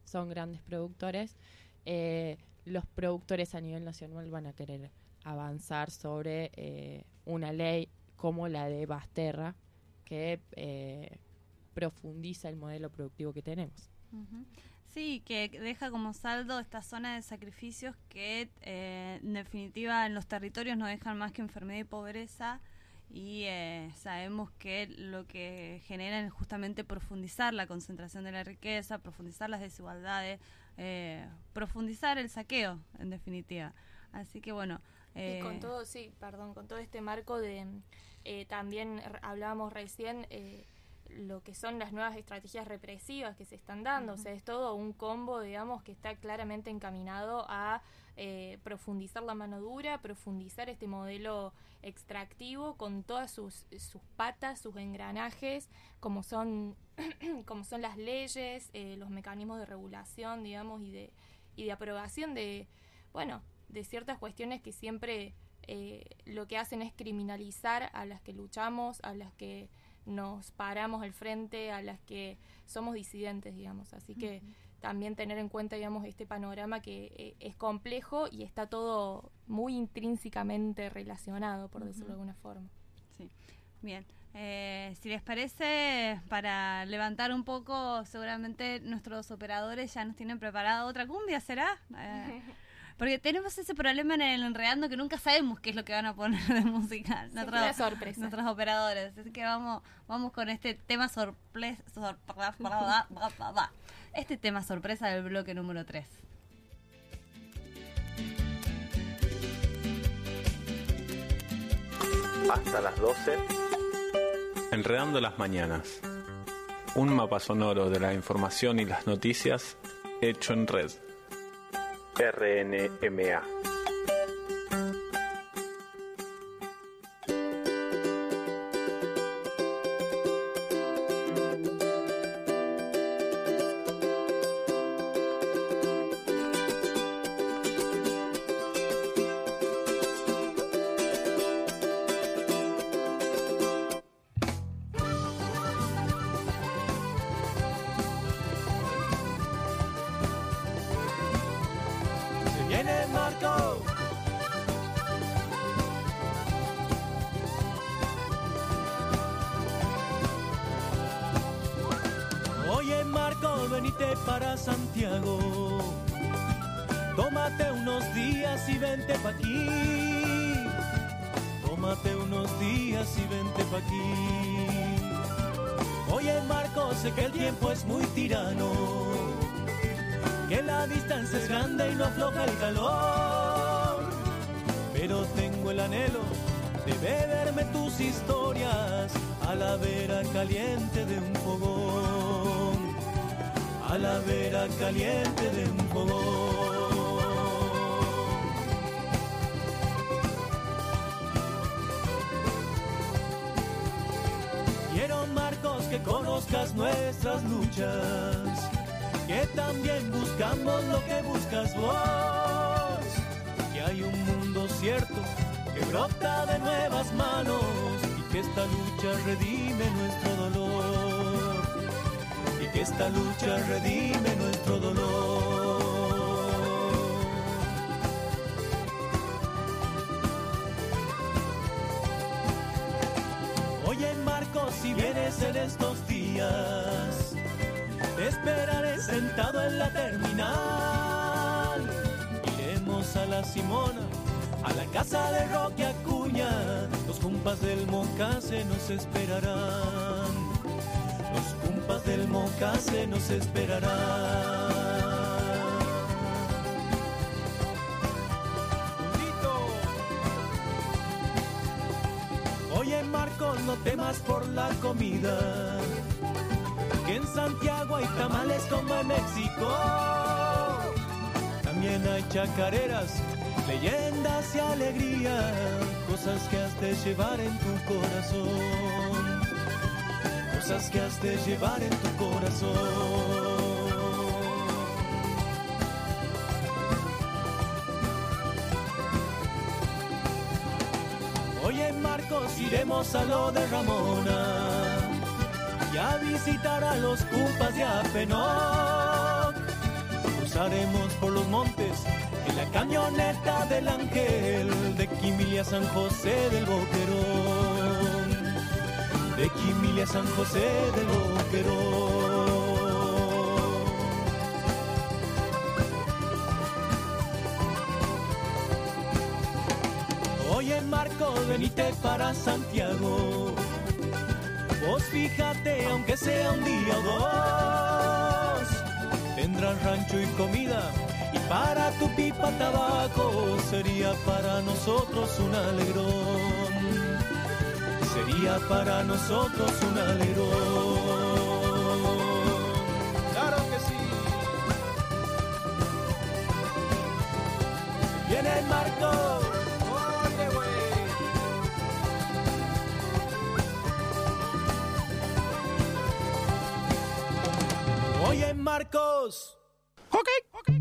son grandes productores, eh, los productores a nivel nacional van a querer avanzar sobre eh, una ley como la de Basterra, que eh, profundiza el modelo productivo que tenemos. Uh-huh. Sí, que deja como saldo esta zona de sacrificios que eh, en definitiva en los territorios no dejan más que enfermedad y pobreza, y eh, sabemos que lo que generan es justamente profundizar la concentración de la riqueza, profundizar las desigualdades, eh, profundizar el saqueo en definitiva. Así que bueno... Eh, y con todo, sí, perdón, con todo este marco de... Eh, también r- hablábamos recién... Eh, lo que son las nuevas estrategias represivas que se están dando, uh-huh. O sea, es todo un combo, digamos, que está claramente encaminado a eh, profundizar la mano dura, profundizar este modelo extractivo con todas sus, sus patas, sus engranajes, como son como son las leyes, eh, los mecanismos de regulación, digamos, y de y de aprobación de, bueno, de ciertas cuestiones que siempre eh, lo que hacen es criminalizar a las que luchamos, a las que nos paramos al frente, a las que somos disidentes, digamos. Así que uh-huh. también tener en cuenta, digamos, este panorama que eh, es complejo y está todo muy intrínsecamente relacionado, por uh-huh. decirlo de alguna forma. Sí, bien. Eh, si les parece, para levantar un poco, seguramente nuestros operadores ya nos tienen preparada otra cumbia, ¿será? Eh, Porque tenemos ese problema en el Enredando que nunca sabemos qué es lo que van a poner de música. Nuestros, una sorpresa. Nuestros operadores. Así que vamos vamos con este tema sorpresa. Este tema sorpresa del bloque número tres. Hasta las doce. Enredando las mañanas. Un mapa sonoro de la información y las noticias hecho en red. R N M A. Oye Marco, venite para Santiago, tómate unos días y vente pa' aquí, tómate unos días y vente pa' aquí. Oye Marco, sé que el tiempo es muy tirano, que la distancia es grande y no afloja el calor, pero tengo el anhelo de beberme tus historias a la vera caliente de un fogón, a la vera caliente de un fogón. Quiero, Marcos, que conozcas nuestras luchas, que también buscamos lo que buscas vos, que hay un mundo cierto que brota de nuevas manos y que esta lucha redime nuestro dolor, y que esta lucha redime nuestro dolor. Oye Marcos, si vienes en estos días, te esperaré sentado en la terminal, iremos a la Simona, a la casa de Roque Acuña, los compas del Mocase nos esperarán, los compas del Mocase nos esperarán. Oye Marcos, no temas por la comida, que en Santiago hay tamales como en México, también hay chacareras, leyendas y alegría, cosas que has de llevar en tu corazón, cosas que has de llevar en tu corazón. Oye Marcos, iremos a lo de Ramona y a visitar a los compas de Apenoc, pasaremos por los montes en la camioneta del Ángel, de Quimilia a San José del Boquerón, de Quimilia a San José del Boquerón. Oye Marco, venite para Santiago, vos fíjate, aunque sea un día o dos, tendrás rancho y comida, y para tu pipa tabaco sería para nosotros un alegrón, sería para nosotros un alegrón. Claro que sí. Viene Marco. Oye, Marcos. Ok.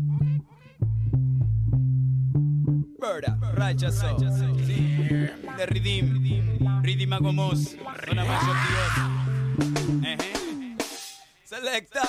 Verda, rachazo. De Ridim. Ridim Agomos. Zona Mayor Dios. Selecta.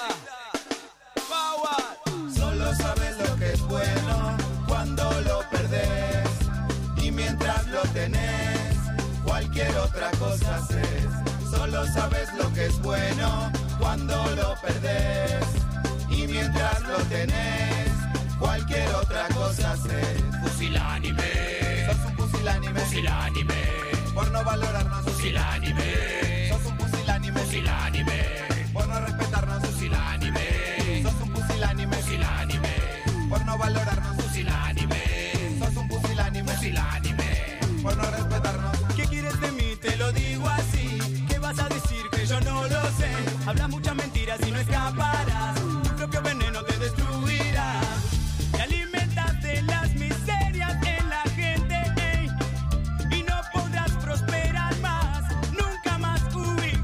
Power. Solo sabes lo que es bueno cuando lo perdés. Y mientras lo tenés, cualquier otra cosa haces. Solo sabes lo que es bueno cuando lo perdés, y mientras lo tenés, cualquier otra cosa haces. Pusilánime, sos un pusilánime, pusilánime, por no valorarnos, pusilánime, sos un pusilánime, pusilánime, por no respetarnos, pusilánime, sos un pusilánime, pusilánime, por no valorarnos, pusilánime, sos un pusilánime, pusilánime, por no respetarnos. ¿Qué quieres de mí? Te lo digo así. ¿Qué vas a decir que yo no lo sé? Hablas muchas mentiras y no escaparás. Tu propio veneno te destruirá. Te alimentas de las miserias en la gente, ey, y no podrás prosperar más, nunca más huir.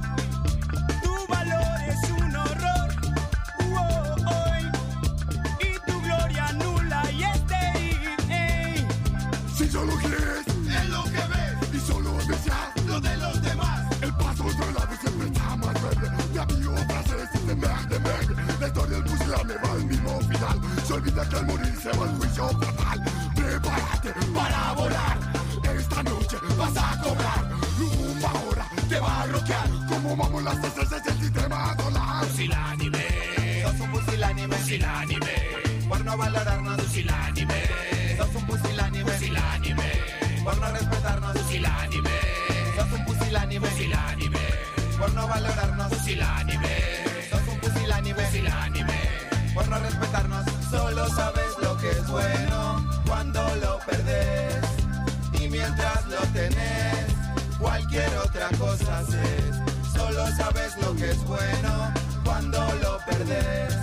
Tu valor es un horror, oh, oh, y tu gloria nula y estéril, ey. Si solo quieres es lo que ves y solo deseas lo de los demás, el paso de la vez siempre está más verde. De amigo frases de merde, merde. La historia del pusilánime va al mismo final. Se olvida que al morir se va el juicio fatal. Prepárate para volar. Esta noche vas a cobrar. Lumumba ahora te va a rockear. Como vamos las estrellas y el sistema solar. Pusilánime, sos un pusilánime, pusilánime, por no valorarnos, pusilánime, sos un pusilánime, pusilánime, por no respetarnos, pusilánime, sos un pusilánime, pusilánime, por no valorarnos, pusilánime, sos un pusilánime, pusilánime, por no respetarnos. Solo sabes lo que es bueno cuando lo perdés, y mientras lo tenés, cualquier otra cosa haces. Solo sabes lo que es bueno cuando lo perdés,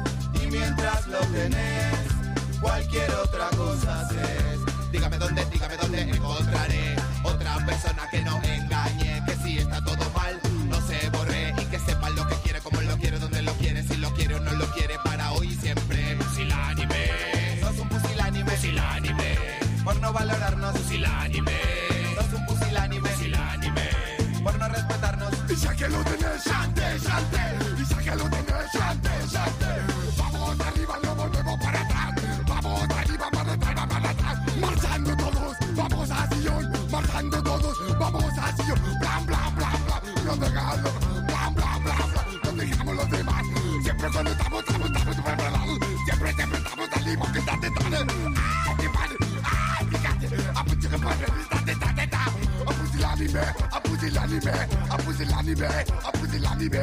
y mientras lo tenés, cualquier otra cosa haces. Dígame dónde, dígame dónde encontraré otra persona que no engañe, que si está todo mal no se borre, y que sepa lo que quiere, como lo quiere, dónde lo quiere, si lo quiere o no lo quiere, para hoy y siempre. Pusilánime, sos un pusilánime, pusilánime, por no valorarnos, pusilánime, sos un pusilánime, pusilánime, por no respetarnos. Y ya que lo tenés, chante, chante. Y ya que lo tenés, chante, chante. Vamos arriba, no volvemos para atrás. Vamos arriba, para atrás, para atrás. Marchando todos, vamos a Sion. Marchando todos, vamos a Sion. Blan, blan, blan, blan. No dejamos, blan, blan, blan, blan. No dejamos los demás. Siempre cuando estamos, estamos, estamos preparados. Siempre, siempre estamos al mismo que está detrás. ¡Ay, qué padre! ¡Ay, fíjate! ¡A puto que padre! ¡Está detrás, detrás! ¡A pusilánime! ¡A pusilánime! ¡A pusilánime! ¡A pusilánime!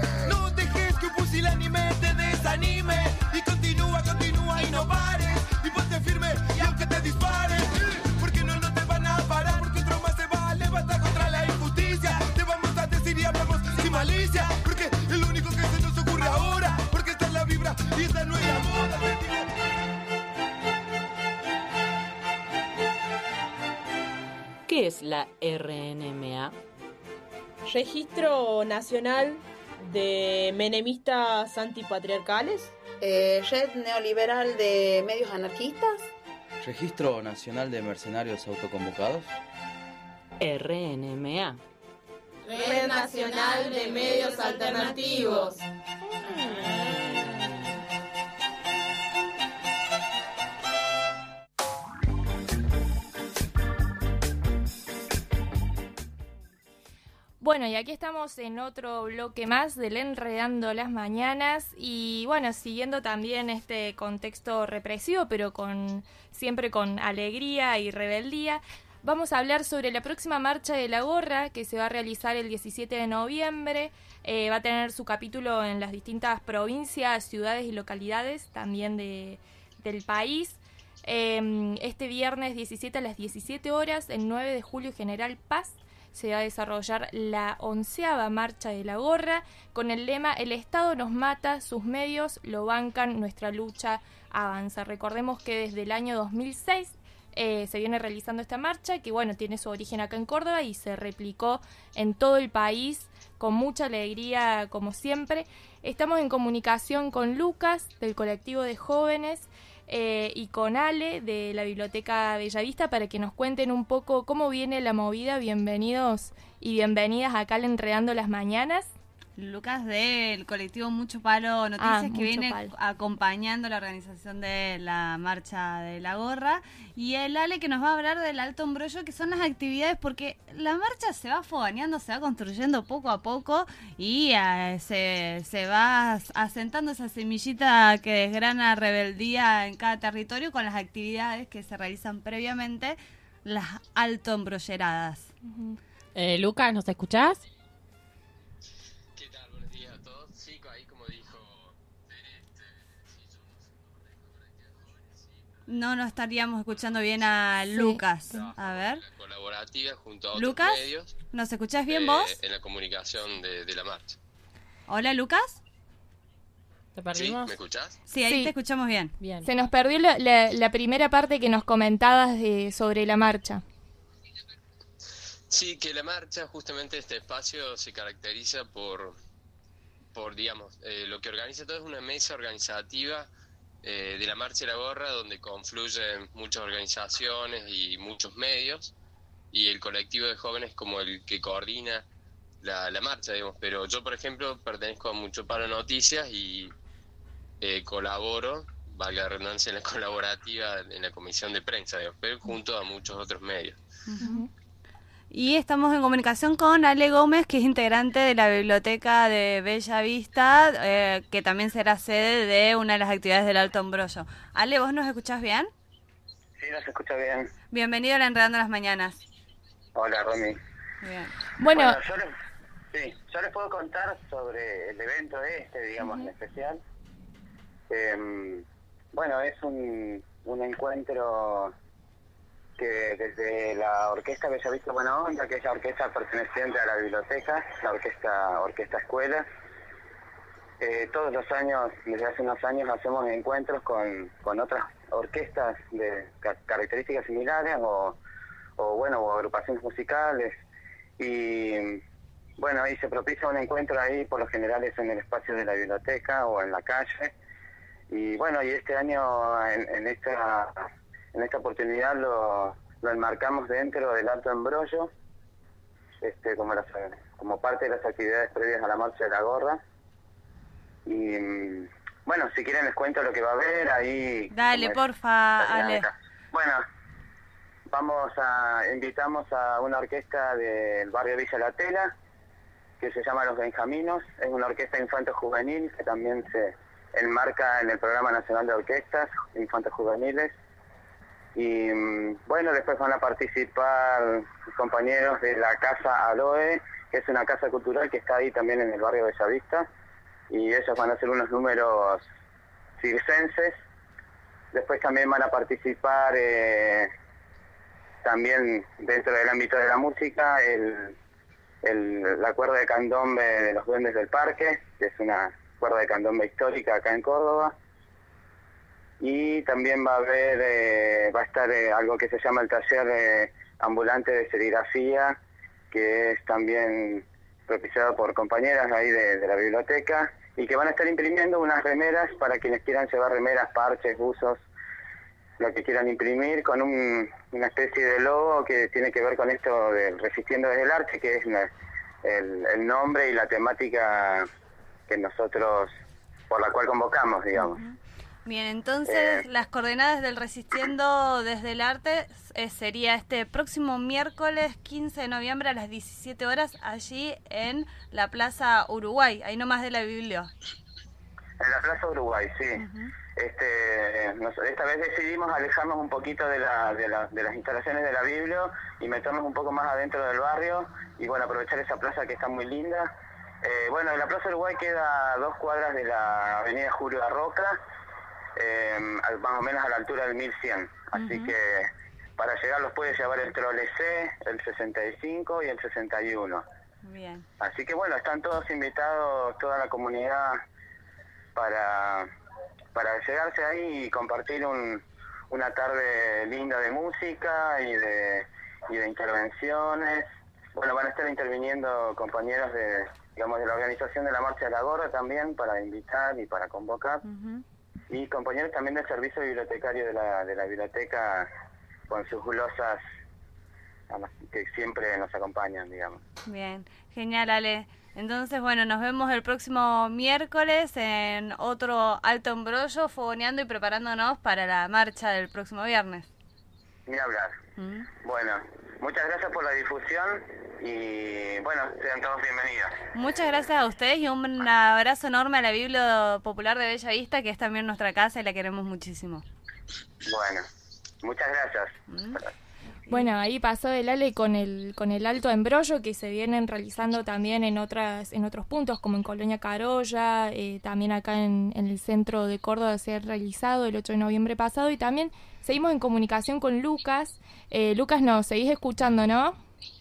No dejes que un pusilánime te desanime, y continúa, continúa y no pares, y ponte firme y aunque te disparen, porque no, no te van a parar, porque otro más se va a levantar contra la injusticia. Te vamos a decir y hablamos sin malicia, porque es lo único que se nos ocurre ahora, porque esta es la vibra y esta no es la moda. ¿Qué es la R N M A? Registro Nacional de Menemistas Antipatriarcales. Eh, Red Neoliberal de Medios Anarquistas. Registro Nacional de Mercenarios Autoconvocados. R N M A. Red Nacional de Medios Alternativos. Bueno, y aquí estamos en otro bloque más del Enredando las Mañanas y bueno, siguiendo también este contexto represivo, pero con siempre con alegría y rebeldía, vamos a hablar sobre la próxima Marcha de la Gorra que se va a realizar el diecisiete de noviembre. Eh, va a tener su capítulo en las distintas provincias, ciudades y localidades también de, del país. Eh, este viernes diecisiete a las diecisiete horas, el nueve de julio, General Paz, se va a desarrollar la onceava Marcha de la Gorra con el lema "El Estado nos mata, sus medios lo bancan, nuestra lucha avanza". Recordemos que desde el año dos mil seis eh, se viene realizando esta marcha, que bueno, tiene su origen acá en Córdoba y se replicó en todo el país con mucha alegría como siempre. Estamos en comunicación con Lucas del colectivo de jóvenes Eh, y con Ale de la Biblioteca Bellavista para que nos cuenten un poco cómo viene la movida. Bienvenidos y bienvenidas acá al Enredando las Mañanas. Lucas del colectivo Mucho Palo Noticias, Ah, que viene Mucho Palo. acompañando la organización de la Marcha de la Gorra, y el Ale, que nos va a hablar del Alto Embrollo, que son las actividades, porque la marcha se va foganeando, se va construyendo poco a poco y eh, se, se va asentando esa semillita que desgrana rebeldía en cada territorio con las actividades que se realizan previamente, las Alto Embrolleradas. Uh-huh. eh, Lucas, ¿nos escuchás? No nos estaríamos escuchando bien a Lucas. A ver. Colaborativa junto a otros Lucas, medios. ¿nos escuchás bien eh, vos? En la comunicación de, de la marcha. Hola, Lucas. ¿Te perdimos? ¿Sí? ¿Me escuchás? Sí, ahí Sí. te escuchamos bien. Bien. Se nos perdió la, la, la primera parte que nos comentabas de, sobre la marcha. Sí, que la marcha, justamente este espacio, se caracteriza por, por digamos, eh, lo que organiza todo es una mesa organizativa eh, de la Marcha de la Gorra, donde confluyen muchas organizaciones y muchos medios, y el colectivo de jóvenes como el que coordina la, la marcha, digamos. Pero yo, por ejemplo, pertenezco a Mucho Palo Noticias y eh, colaboro, valga la redundancia, en la colaborativa en la comisión de prensa, digamos, pero junto a muchos otros medios. Uh-huh. Y estamos en comunicación con Ale Gómez, que es integrante de la Biblioteca de Bellavista, eh, que también será sede de una de las actividades del Alto Embrollo. Ale, ¿vos nos escuchás bien? Sí, nos escucha bien. Bienvenido a la Enredando las Mañanas. Hola, Romy. Bien. Bueno, Bueno, yo les, sí, yo les puedo contar sobre el evento este, digamos, Uh-huh. en especial. Eh, bueno, es un, un encuentro que desde la Orquesta Bellavista Buena Onda, que es la orquesta perteneciente a la biblioteca, la orquesta orquesta escuela, eh, todos los años, desde hace unos años, hacemos encuentros con, con otras orquestas de ca- características similares o, o bueno, o agrupaciones musicales, y bueno, ahí se propicia un encuentro ahí, por lo general es en el espacio de la biblioteca o en la calle, y bueno, y este año en, en esta en esta oportunidad lo, lo enmarcamos dentro del Alto Embrollo, este, como las, como parte de las actividades previas a la Marcha de la Gorra. Y bueno, si quieren les cuento lo que va a haber ahí. Dale, porfa, Ale. Bueno, vamos a invitamos a una orquesta del barrio Villa La Tela, que se llama Los Benjaminos. Es una orquesta infanto-juvenil que también se enmarca en el Programa Nacional de Orquestas Infanto-Juveniles. Y bueno, después van a participar compañeros de la Casa Aloe, que es una casa cultural que está ahí también en el barrio Bellavista, y ellos van a hacer unos números circenses. Después también van a participar eh, también dentro del ámbito de la música el, el, la cuerda de candombe de los Duendes del Parque, que es una cuerda de candombe histórica acá en Córdoba. Y también va a haber, eh, va a estar eh, algo que se llama el taller eh, ambulante de serigrafía, que es también propiciado por compañeras ahí de, de la biblioteca, y que van a estar imprimiendo unas remeras para quienes quieran llevar remeras, parches, buzos, lo que quieran imprimir, con un, una especie de logo que tiene que ver con esto de Resistiendo desde el Arte, que es una, el, el nombre y la temática que nosotros, por la cual convocamos, digamos. Uh-huh. Bien, entonces Eh, las coordenadas del Resistiendo desde el Arte eh, sería este próximo miércoles quince de noviembre a las diecisiete horas allí en la Plaza Uruguay, ahí nomás de la Biblia. En la Plaza Uruguay, sí. Este, nos- esta vez decidimos alejarnos un poquito de, la, de, la- de las instalaciones de la Biblia y meternos un poco más adentro del barrio y bueno, aprovechar esa plaza que está muy linda. Eh, bueno, la Plaza Uruguay queda a dos cuadras de la avenida Julio Arroca, eh, al- más o menos a la altura del mil cien. Así Ujú. que para llegar los puede llevar el trole C, el sesenta y cinco y el sesenta y uno. Bien. Así que bueno, están todos invitados, toda la comunidad, para, para llegarse ahí y compartir un, una tarde linda de música y de, y de intervenciones. Bueno, van a estar interviniendo compañeros de, digamos, de la organización de la Marcha de la Gorra también para invitar y para convocar. Y compañeros también del servicio bibliotecario de la, de la biblioteca con sus glosas a las que siempre nos acompañan, digamos. Bien, genial, Ale. Entonces, bueno, nos vemos el próximo miércoles en otro Alto Embrollo, fogoneando y preparándonos para la marcha del próximo viernes. Ni hablar. Bueno, muchas gracias por la difusión y bueno, sean todos bienvenidos. Muchas gracias a ustedes y un abrazo enorme a la Biblia Popular de Bella Vista, que es también nuestra casa y la queremos muchísimo. Bueno, muchas gracias. Bueno, ahí pasó el Ale con el con el Alto Embrollo, que se vienen realizando también en otras en otros puntos, como en Colonia Carolla, eh, también acá en, en el centro de Córdoba se ha realizado el ocho de noviembre pasado, y también seguimos en comunicación con Lucas. Eh, Lucas, nos seguís escuchando, ¿no?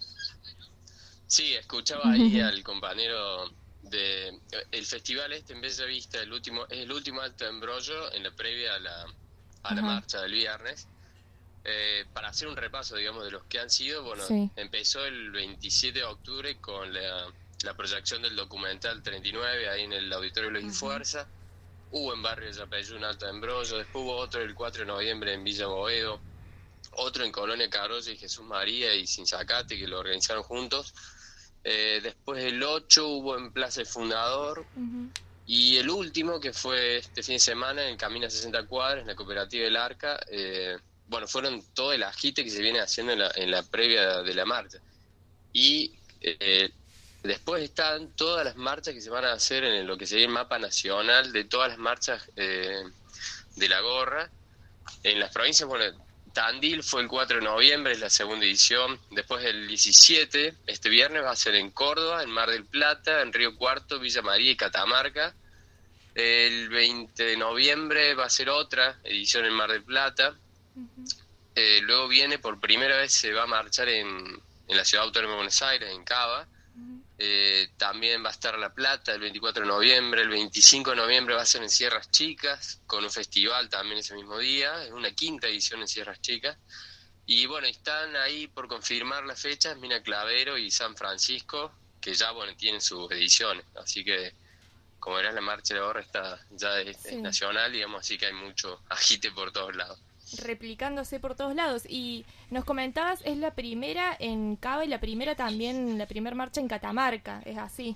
Sí, escuchaba ahí al compañero de el festival este en Bella Vista, el último es el último Alto Embrollo en la previa a la a la Ajá. marcha del viernes. Eh, para hacer un repaso, digamos, de los que han sido, bueno, Sí. empezó el veintisiete de octubre con la, la proyección del documental treinta y nueve ahí en el Auditorio Luis y Fuerza. Hubo en Barrio Yapeyú un Alto Embrollo, después hubo otro el cuatro de noviembre en Villa Boedo, otro en Colonia Carolla y Jesús María y Sinzacate, que lo organizaron juntos. Eh, después el ocho hubo en Plaza El Fundador, y el último, que fue este fin de semana en Camino a sesenta cuadras, en la Cooperativa del Arca. eh, bueno, fueron todo el agite que se viene haciendo en la, en la previa de la marcha. Y eh, después están todas las marchas que se van a hacer en lo que sería el mapa nacional de todas las marchas eh, de la gorra. En las provincias, bueno, Tandil fue el cuatro de noviembre, es la segunda edición. Después el diecisiete, este viernes, va a ser en Córdoba, en Mar del Plata, en Río Cuarto, Villa María y Catamarca. El veinte de noviembre va a ser otra edición en Mar del Plata. Eh, luego viene, por primera vez se va a marchar en, en la Ciudad Autónoma de Buenos Aires, en Cava. Eh, también va a estar La Plata el veinticuatro de noviembre. El veinticinco de noviembre va a ser en Sierras Chicas, con un festival también ese mismo día. Es una quinta edición en Sierras Chicas. Y bueno, están ahí por confirmar las fechas Mina Clavero y San Francisco, que ya bueno tienen sus ediciones. Así que, como verás, la Marcha de la Gorra está, ya es, Sí. es nacional, digamos, así que hay mucho agite por todos lados. Replicándose por todos lados. Y nos comentabas, es la primera en Cava y la primera también, la primera marcha en Catamarca, es así.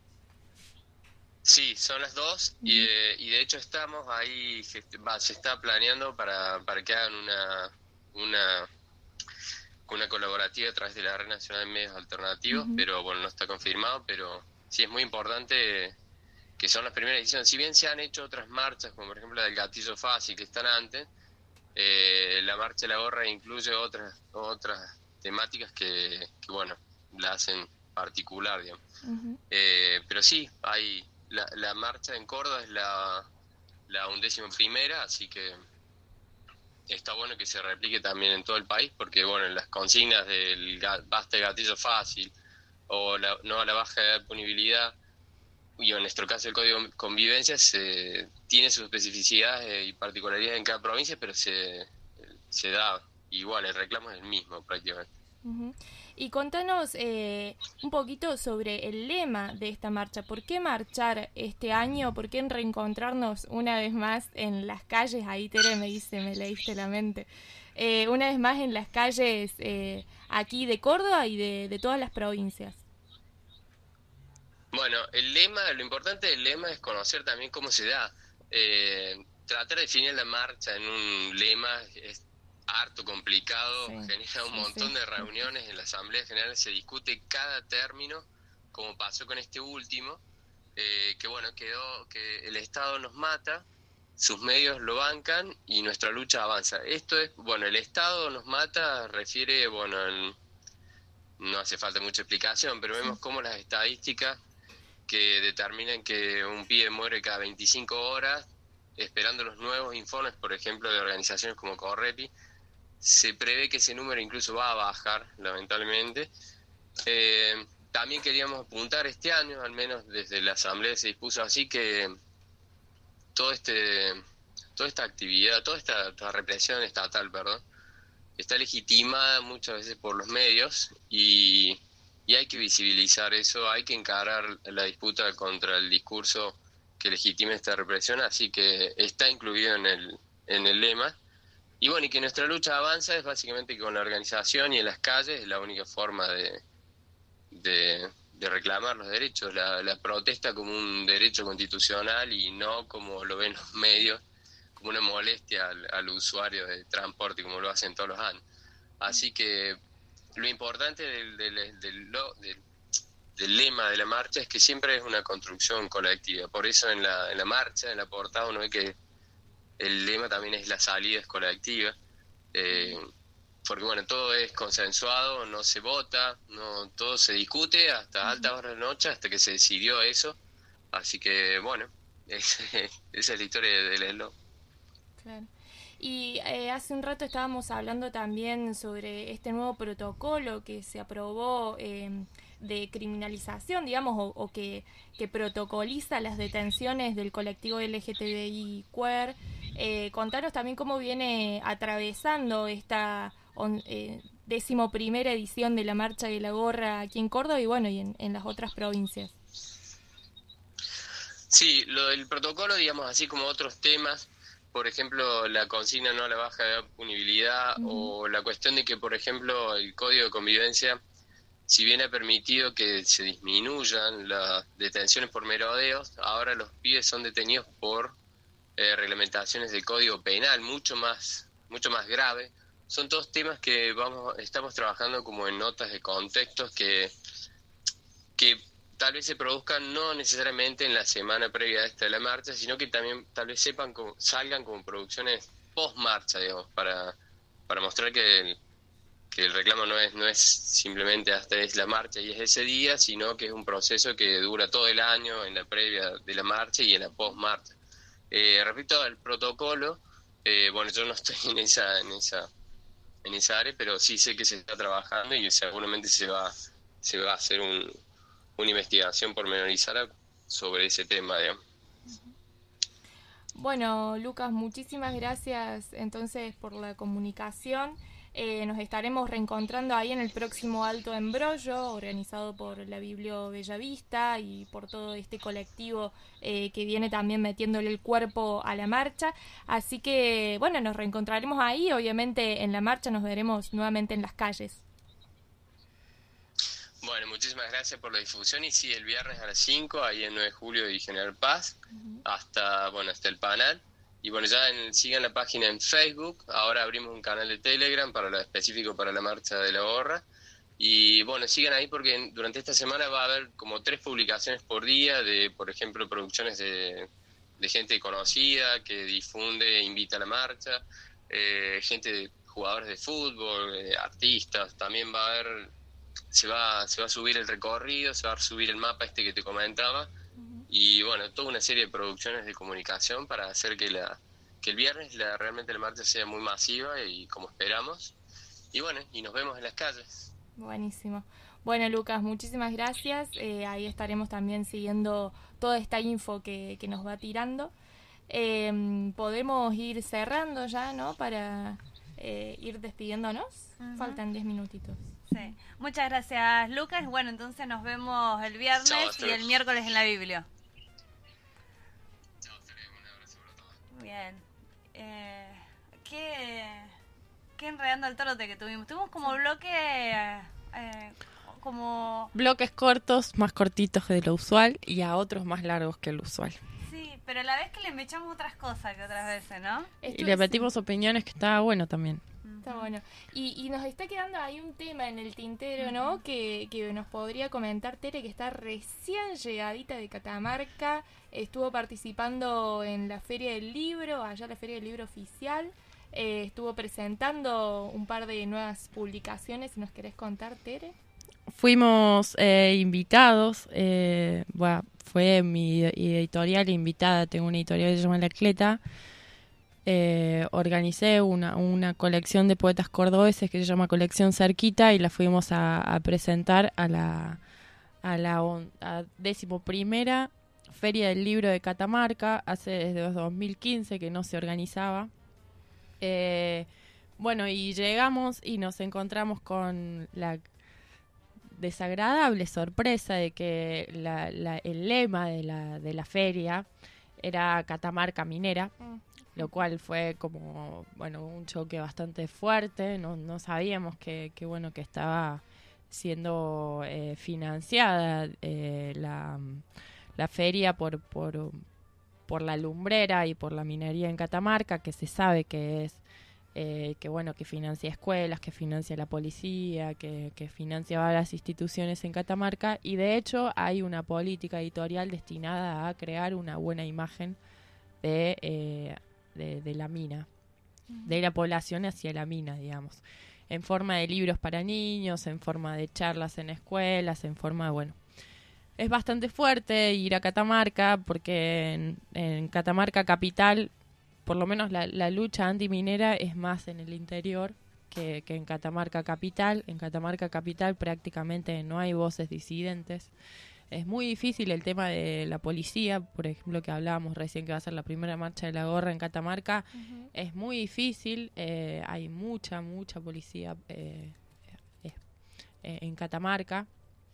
Sí, son las dos y, eh, y de hecho estamos ahí, gest- va, se está planeando para, para que hagan una, una, una colaborativa a través de la Red Nacional de Medios Alternativos, Ujú. pero bueno, no está confirmado, pero sí es muy importante que son las primeras ediciones. Si bien se han hecho otras marchas, como por ejemplo la del Gatillo Fácil, que están antes, eh, la Marcha de la Gorra incluye otras otras temáticas que, que bueno, la hacen particular, digamos. Eh, pero sí, hay la, la marcha en Córdoba es la, la undécima primera, así que está bueno que se replique también en todo el país, porque bueno, las consignas del ga- basta de gatillo fácil o la, no a la baja edad de punibilidad, y en nuestro caso el Código de Convivencia se, tiene sus especificidades y particularidades en cada provincia, pero se, se da igual, el reclamo es el mismo prácticamente. Ujú. Y contanos eh, un poquito sobre el lema de esta marcha. ¿Por qué marchar este año? ¿Por qué reencontrarnos una vez más en las calles? Ahí Tere me dice, me leíste la mente. Eh, una vez más en las calles eh, aquí de Córdoba y de, de todas las provincias. Bueno, el lema, lo importante del lema es conocer también cómo se da. Eh, tratar de definir la marcha en un lema es harto complicado, Sí, genera un sí, montón sí. de reuniones en la Asamblea General, se discute cada término, como pasó con este último, eh, que bueno, quedó que el Estado nos mata, sus medios lo bancan y nuestra lucha avanza. Esto es, bueno, el Estado nos mata refiere, bueno, en- no hace falta mucha explicación, pero vemos cómo las estadísticas que determinan que un pibe muere cada veinticinco horas, esperando los nuevos informes, por ejemplo, de organizaciones como Correpi, se prevé que ese número incluso va a bajar, lamentablemente. Eh, también queríamos apuntar este año, al menos desde la Asamblea se dispuso así, que todo este, toda esta actividad, toda esta, esta represión estatal, perdón, está legitimada muchas veces por los medios y, y hay que visibilizar eso, hay que encarar la disputa contra el discurso que legitima esta represión, así que está incluido en el, en el lema. Y bueno, y que nuestra lucha avanza es básicamente con la organización y en las calles, es la única forma de, de, de reclamar los derechos, la, la protesta como un derecho constitucional y no como lo ven los medios, como una molestia al, al usuario de transporte, como lo hacen todos los años. Así que lo importante del, del, del, lo- del, del lema de la marcha es que siempre es una construcción colectiva. Por eso en la, en la marcha, en la portada, uno ve que el lema también es la salida es colectiva. Eh, porque bueno, todo es consensuado, no se vota, no todo se discute hasta altas horas de la noche, hasta que se decidió eso. Así que bueno, esa es la historia del eslogan. Claro. Y eh, hace un rato estábamos hablando también sobre este nuevo protocolo que se aprobó eh, de criminalización, digamos, o, o que, que protocoliza las detenciones del colectivo L G T B I queer. Eh, contanos también cómo viene atravesando esta on, eh, décimo primera edición de la Marcha de la Gorra aquí en Córdoba y bueno, y en, en las otras provincias. Sí, lo del protocolo, digamos, así como otros temas, por ejemplo, la consigna no a la baja de punibilidad o la cuestión de que, por ejemplo, el Código de Convivencia, si bien ha permitido que se disminuyan las detenciones por merodeos, ahora los pibes son detenidos por eh, reglamentaciones del Código Penal, mucho más mucho más grave. Son todos temas que vamos estamos trabajando como en notas de contextos que que tal vez se produzcan no necesariamente en la semana previa a esta de la marcha, sino que también tal vez sepan como, salgan como producciones post-marcha, digamos, para, para mostrar que el, que el reclamo no es no es simplemente hasta es la marcha y es ese día, sino que es un proceso que dura todo el año en la previa de la marcha y en la post-marcha. Eh, respecto al protocolo, eh, bueno, yo no estoy en esa en esa en esa área, pero sí sé que se está trabajando y seguramente se va se va a hacer un una investigación pormenorizada sobre ese tema, digamos. Bueno, Lucas, muchísimas gracias entonces por la comunicación. Eh, nos estaremos reencontrando ahí en el próximo Alto Embrollo, organizado por la Biblio Bellavista y por todo este colectivo eh, que viene también metiéndole el cuerpo a la marcha. Así que, bueno, nos reencontraremos ahí. Obviamente en la marcha nos veremos nuevamente en las calles. Bueno, muchísimas gracias por la difusión y sí, el viernes a las cinco, ahí en nueve de julio y General Paz, hasta bueno hasta el Panal. Y bueno, ya en, sigan la página en Facebook, ahora abrimos un canal de Telegram para lo específico para la Marcha de la Gorra. Y bueno, sigan ahí porque durante esta semana va a haber como tres publicaciones por día de, por ejemplo, producciones de, de gente conocida que difunde e invita a la marcha, eh, gente, de, jugadores de fútbol, eh, artistas, también va a haber... se va se va a subir el recorrido, se va a subir el mapa este que te comentaba y bueno, toda una serie de producciones de comunicación para hacer que la que el viernes la realmente la marcha sea muy masiva y como esperamos y bueno, y nos vemos en las calles. Buenísimo. Bueno, Lucas, muchísimas gracias. Eh, ahí estaremos también siguiendo toda esta info que, que nos va tirando. Eh, podemos ir cerrando ya, ¿no? Para eh, ir despidiéndonos. Uh-huh. Faltan diez minutitos. Sí. Muchas gracias, Lucas. Bueno, entonces nos vemos el viernes Chau, y el miércoles en la Biblia. Chao, un abrazo para todos. Bien. Eh, ¿qué, ¿Qué enredando el torote que tuvimos? Tuvimos como bloque... Eh, como... Bloques cortos, más cortitos de lo usual y a otros más largos que el usual. Sí, pero pero a la vez que le echamos otras cosas que otras veces, ¿no? Y le metimos opiniones que estaba bueno también. Está bueno. Y, y nos está quedando ahí un tema en el tintero, ¿no? Uh-huh. Que, que nos podría comentar Tere, que está recién llegadita de Catamarca. Estuvo participando en la Feria del Libro, allá la Feria del Libro oficial. Eh, estuvo presentando un par de nuevas publicaciones. ¿Nos querés contar, Tere? Fuimos eh, invitados. Eh, bueno, fue mi editorial invitada. Tengo una editorial que se llama La Cleta. Eh, organicé una, una colección de poetas cordobeses que se llama Colección Cerquita y la fuimos a, a presentar a la a la on, a décimo primera Feria del Libro de Catamarca, hace desde dos mil quince que no se organizaba. Eh, bueno, y llegamos y nos encontramos con la desagradable sorpresa de que la, la, el lema de la, de la feria era Catamarca Minera. Mm. Lo cual fue como, bueno, un choque bastante fuerte. No, no sabíamos que, que, bueno, que estaba siendo eh, financiada eh, la, la feria por, por, por la lumbrera y por la minería en Catamarca, que se sabe que es, eh, que bueno, que financia escuelas, que financia la policía, que, que financia varias instituciones en Catamarca. Y de hecho hay una política editorial destinada a crear una buena imagen de... Eh, De, de la mina, uh-huh. de la población hacia la mina, digamos, en forma de libros para niños, en forma de charlas en escuelas, en forma de, bueno, es bastante fuerte ir a Catamarca porque en, en Catamarca capital, por lo menos la, la lucha antiminera es más en el interior que, que en Catamarca capital. En Catamarca capital prácticamente no hay voces disidentes. Es muy difícil el tema de la policía, por ejemplo, que hablábamos recién que va a ser la primera marcha de la gorra en Catamarca. Uh-huh. Es muy difícil, eh, hay mucha, mucha policía eh, eh, eh, en Catamarca.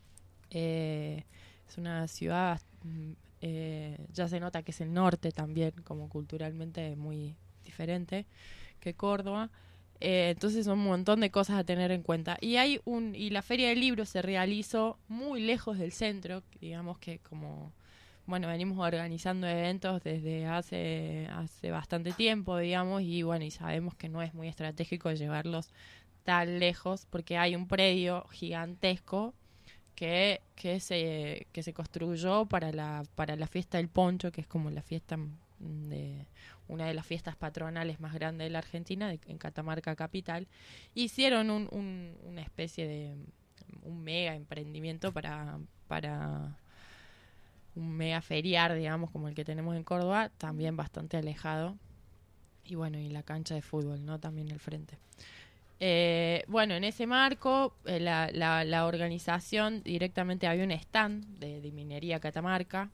Eh, es una ciudad, eh, ya se nota que es el norte también, como culturalmente muy diferente que Córdoba. Eh, entonces son un montón de cosas a tener en cuenta. Y hay un y la Feria del Libro se realizó muy lejos del centro, digamos que como, bueno, venimos organizando eventos desde hace hace bastante tiempo, digamos, y bueno, y sabemos que no es muy estratégico llevarlos tan lejos porque hay un predio gigantesco que que se que se construyó para la para la fiesta del poncho, que es como la fiesta de una de las fiestas patronales más grandes de la Argentina, de, en Catamarca capital. Hicieron un, un, una especie de un mega emprendimiento para para un mega feriar, digamos, como el que tenemos en Córdoba, también bastante alejado. Y bueno, y la cancha de fútbol, ¿no? También el frente. Eh, bueno, en ese marco, eh, la, la, la organización directamente había un stand de, de minería Catamarca.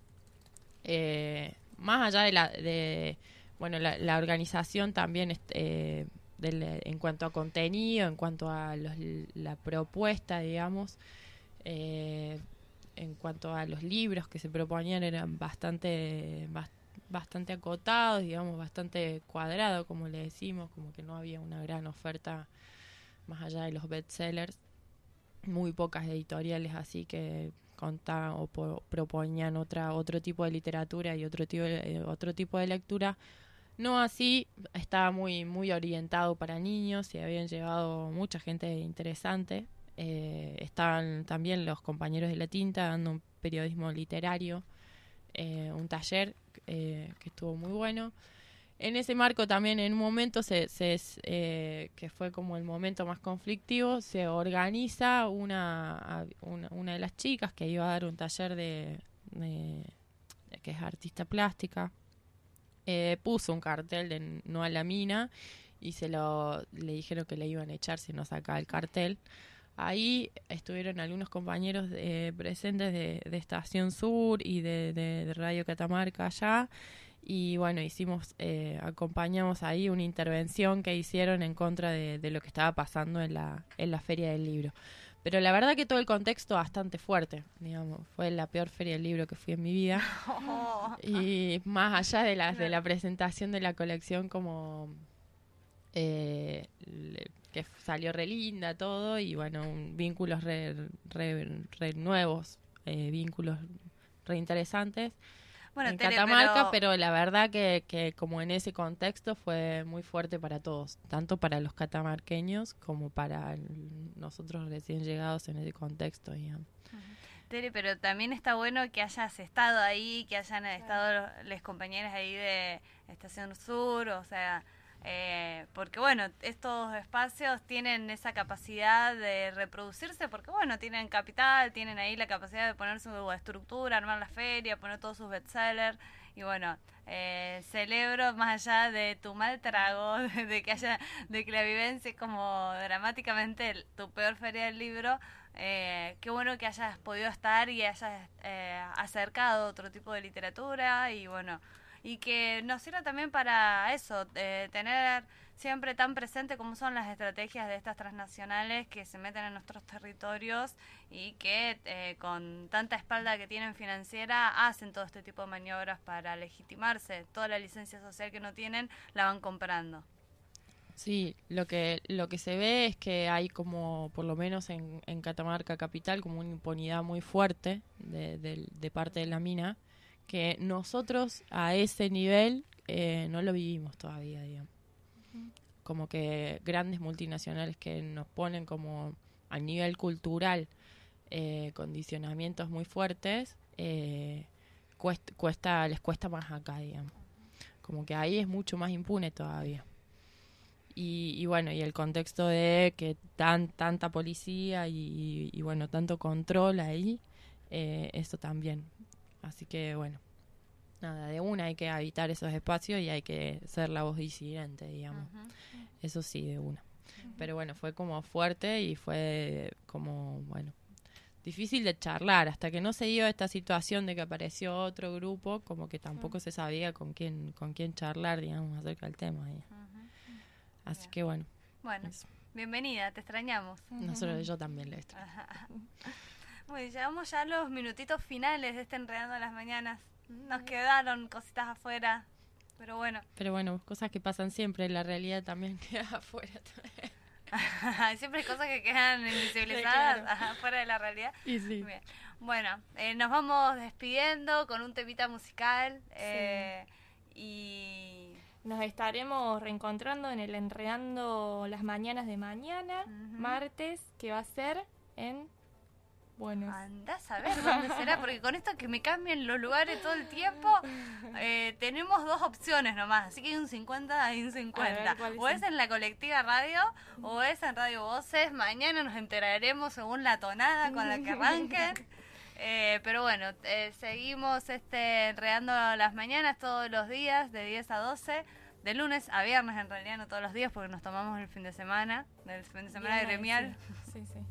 Eh, más allá de la de bueno la, la organización también eh, del, en cuanto a contenido, en cuanto a los, la propuesta, digamos, eh, en cuanto a los libros que se proponían eran bastante bast, bastante acotados, digamos, bastante cuadrados, como le decimos, como que no había una gran oferta más allá de los bestsellers, muy pocas editoriales así que contaban o po- proponían otra otro tipo de literatura y otro tipo de, eh, otro tipo de lectura. No así, estaba muy muy orientado para niños y habían llevado mucha gente interesante. Eh, estaban también los compañeros de La Tinta dando un periodismo literario, eh, un taller eh, que estuvo muy bueno. En ese marco también en un momento se, se eh, que fue como el momento más conflictivo, se organiza una, una una de las chicas que iba a dar un taller de, de, de que es artista plástica, eh, puso un cartel de no a la mina y se lo le dijeron que le iban a echar si no sacaba el cartel. Ahí estuvieron algunos compañeros eh, presentes de, de Estación Sur y de, de, de Radio Catamarca allá. Y bueno, hicimos, eh, acompañamos ahí una intervención que hicieron en contra de, de lo que estaba pasando en la, en la Feria del Libro. Pero la verdad que todo el contexto bastante fuerte, digamos, fue la peor Feria del Libro que fui en mi vida. Y más allá de la, de la presentación de la colección como eh, le, que salió re linda todo y bueno, un, vínculos re, re, re nuevos, eh, vínculos re interesantes. Bueno, en Tere, Catamarca, pero... pero la verdad que, que como en ese contexto fue muy fuerte para todos, tanto para los catamarqueños como para el- nosotros recién llegados en ese contexto, digamos. Tere, pero también está bueno que hayas estado ahí, que hayan estado los compañeros ahí de Estación Sur, o sea, eh, porque bueno, estos espacios tienen esa capacidad de reproducirse, porque bueno, tienen capital, tienen ahí la capacidad de poner su estructura, armar la feria, poner todos sus bestsellers, y bueno, eh, celebro más allá de tu mal trago, de, de que haya, de que la vivencia es como dramáticamente el- tu peor feria del libro. Eh, qué bueno que hayas podido estar y hayas eh, acercado otro tipo de literatura y bueno, y que nos sirva también para eso, eh, tener siempre tan presente cómo son las estrategias de estas transnacionales que se meten en nuestros territorios y que eh, con tanta espalda que tienen financiera hacen todo este tipo de maniobras para legitimarse. Toda la licencia social que no tienen la van comprando. Sí, lo que lo que se ve es que hay como, por lo menos en, en Catamarca Capital, como una impunidad muy fuerte de, de, de parte de la mina, que nosotros a ese nivel eh, no lo vivimos todavía, digamos. Como que grandes multinacionales que nos ponen como a nivel cultural eh, condicionamientos muy fuertes, eh, cuesta, cuesta, les cuesta más acá, digamos. Como que ahí es mucho más impune todavía. Y, y bueno, y el contexto de que tan tanta policía y, y bueno, tanto control ahí, eh, eso también. Así que bueno, nada, de una hay que habitar esos espacios y hay que ser la voz disidente, digamos. Ujú. Eso sí, de una. Pero bueno, fue como fuerte y fue como, bueno, difícil de charlar. Hasta que no se dio esta situación de que apareció otro grupo, como que tampoco se sabía con quién con quién charlar, digamos, acerca del tema. ahí. Así que bueno. Bueno, eso. bienvenida, te extrañamos. Nosotros, yo también le extraño. Bueno, llegamos ya a los minutitos finales de este Enredando las Mañanas. Nos quedaron cositas afuera, pero bueno. Pero bueno, cosas que pasan siempre, la realidad también queda afuera. Siempre hay cosas que quedan invisibilizadas, Sí, claro. ajá, fuera de la realidad. Y sí. Bien. Bueno, eh, nos vamos despidiendo con un temita musical eh, y... Nos estaremos reencontrando en el Enredando las Mañanas de mañana, martes, que va a ser en Buenos. Andás a ver dónde será, porque con esto que me cambian los lugares todo el tiempo, eh, tenemos dos opciones nomás, así que hay un cincuenta, hay un cincuenta. A ver, ¿cuáles O es son? en la colectiva radio, o es en Radio Voces. Mañana nos enteraremos según la tonada con la que arranquen. Eh, pero bueno, eh, seguimos este Enredando las Mañanas todos los días de diez a doce, de lunes a viernes, en realidad no todos los días porque nos tomamos el fin de semana, el fin de semana Viernes, gremial. Sí, sí.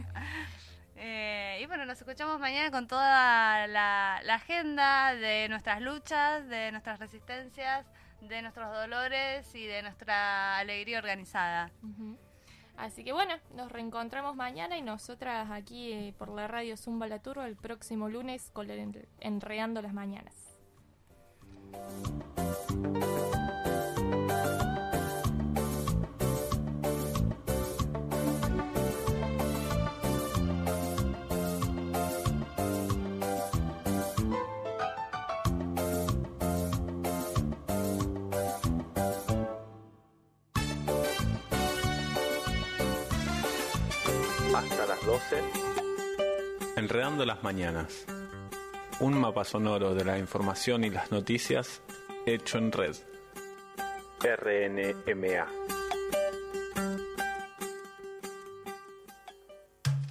Eh, y bueno, nos escuchamos mañana con toda la, la agenda de nuestras luchas, de nuestras resistencias, de nuestros dolores y de nuestra alegría organizada. Ujú. Así que bueno, nos reencontramos mañana y nosotras aquí eh, por la radio Zumba La Turba el próximo lunes con el en- Enredando las Mañanas. Hasta las doce. Enredando las Mañanas. Un mapa sonoro de la información y las noticias hecho en red. R N M A.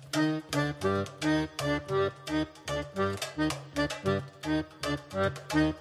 Thank you.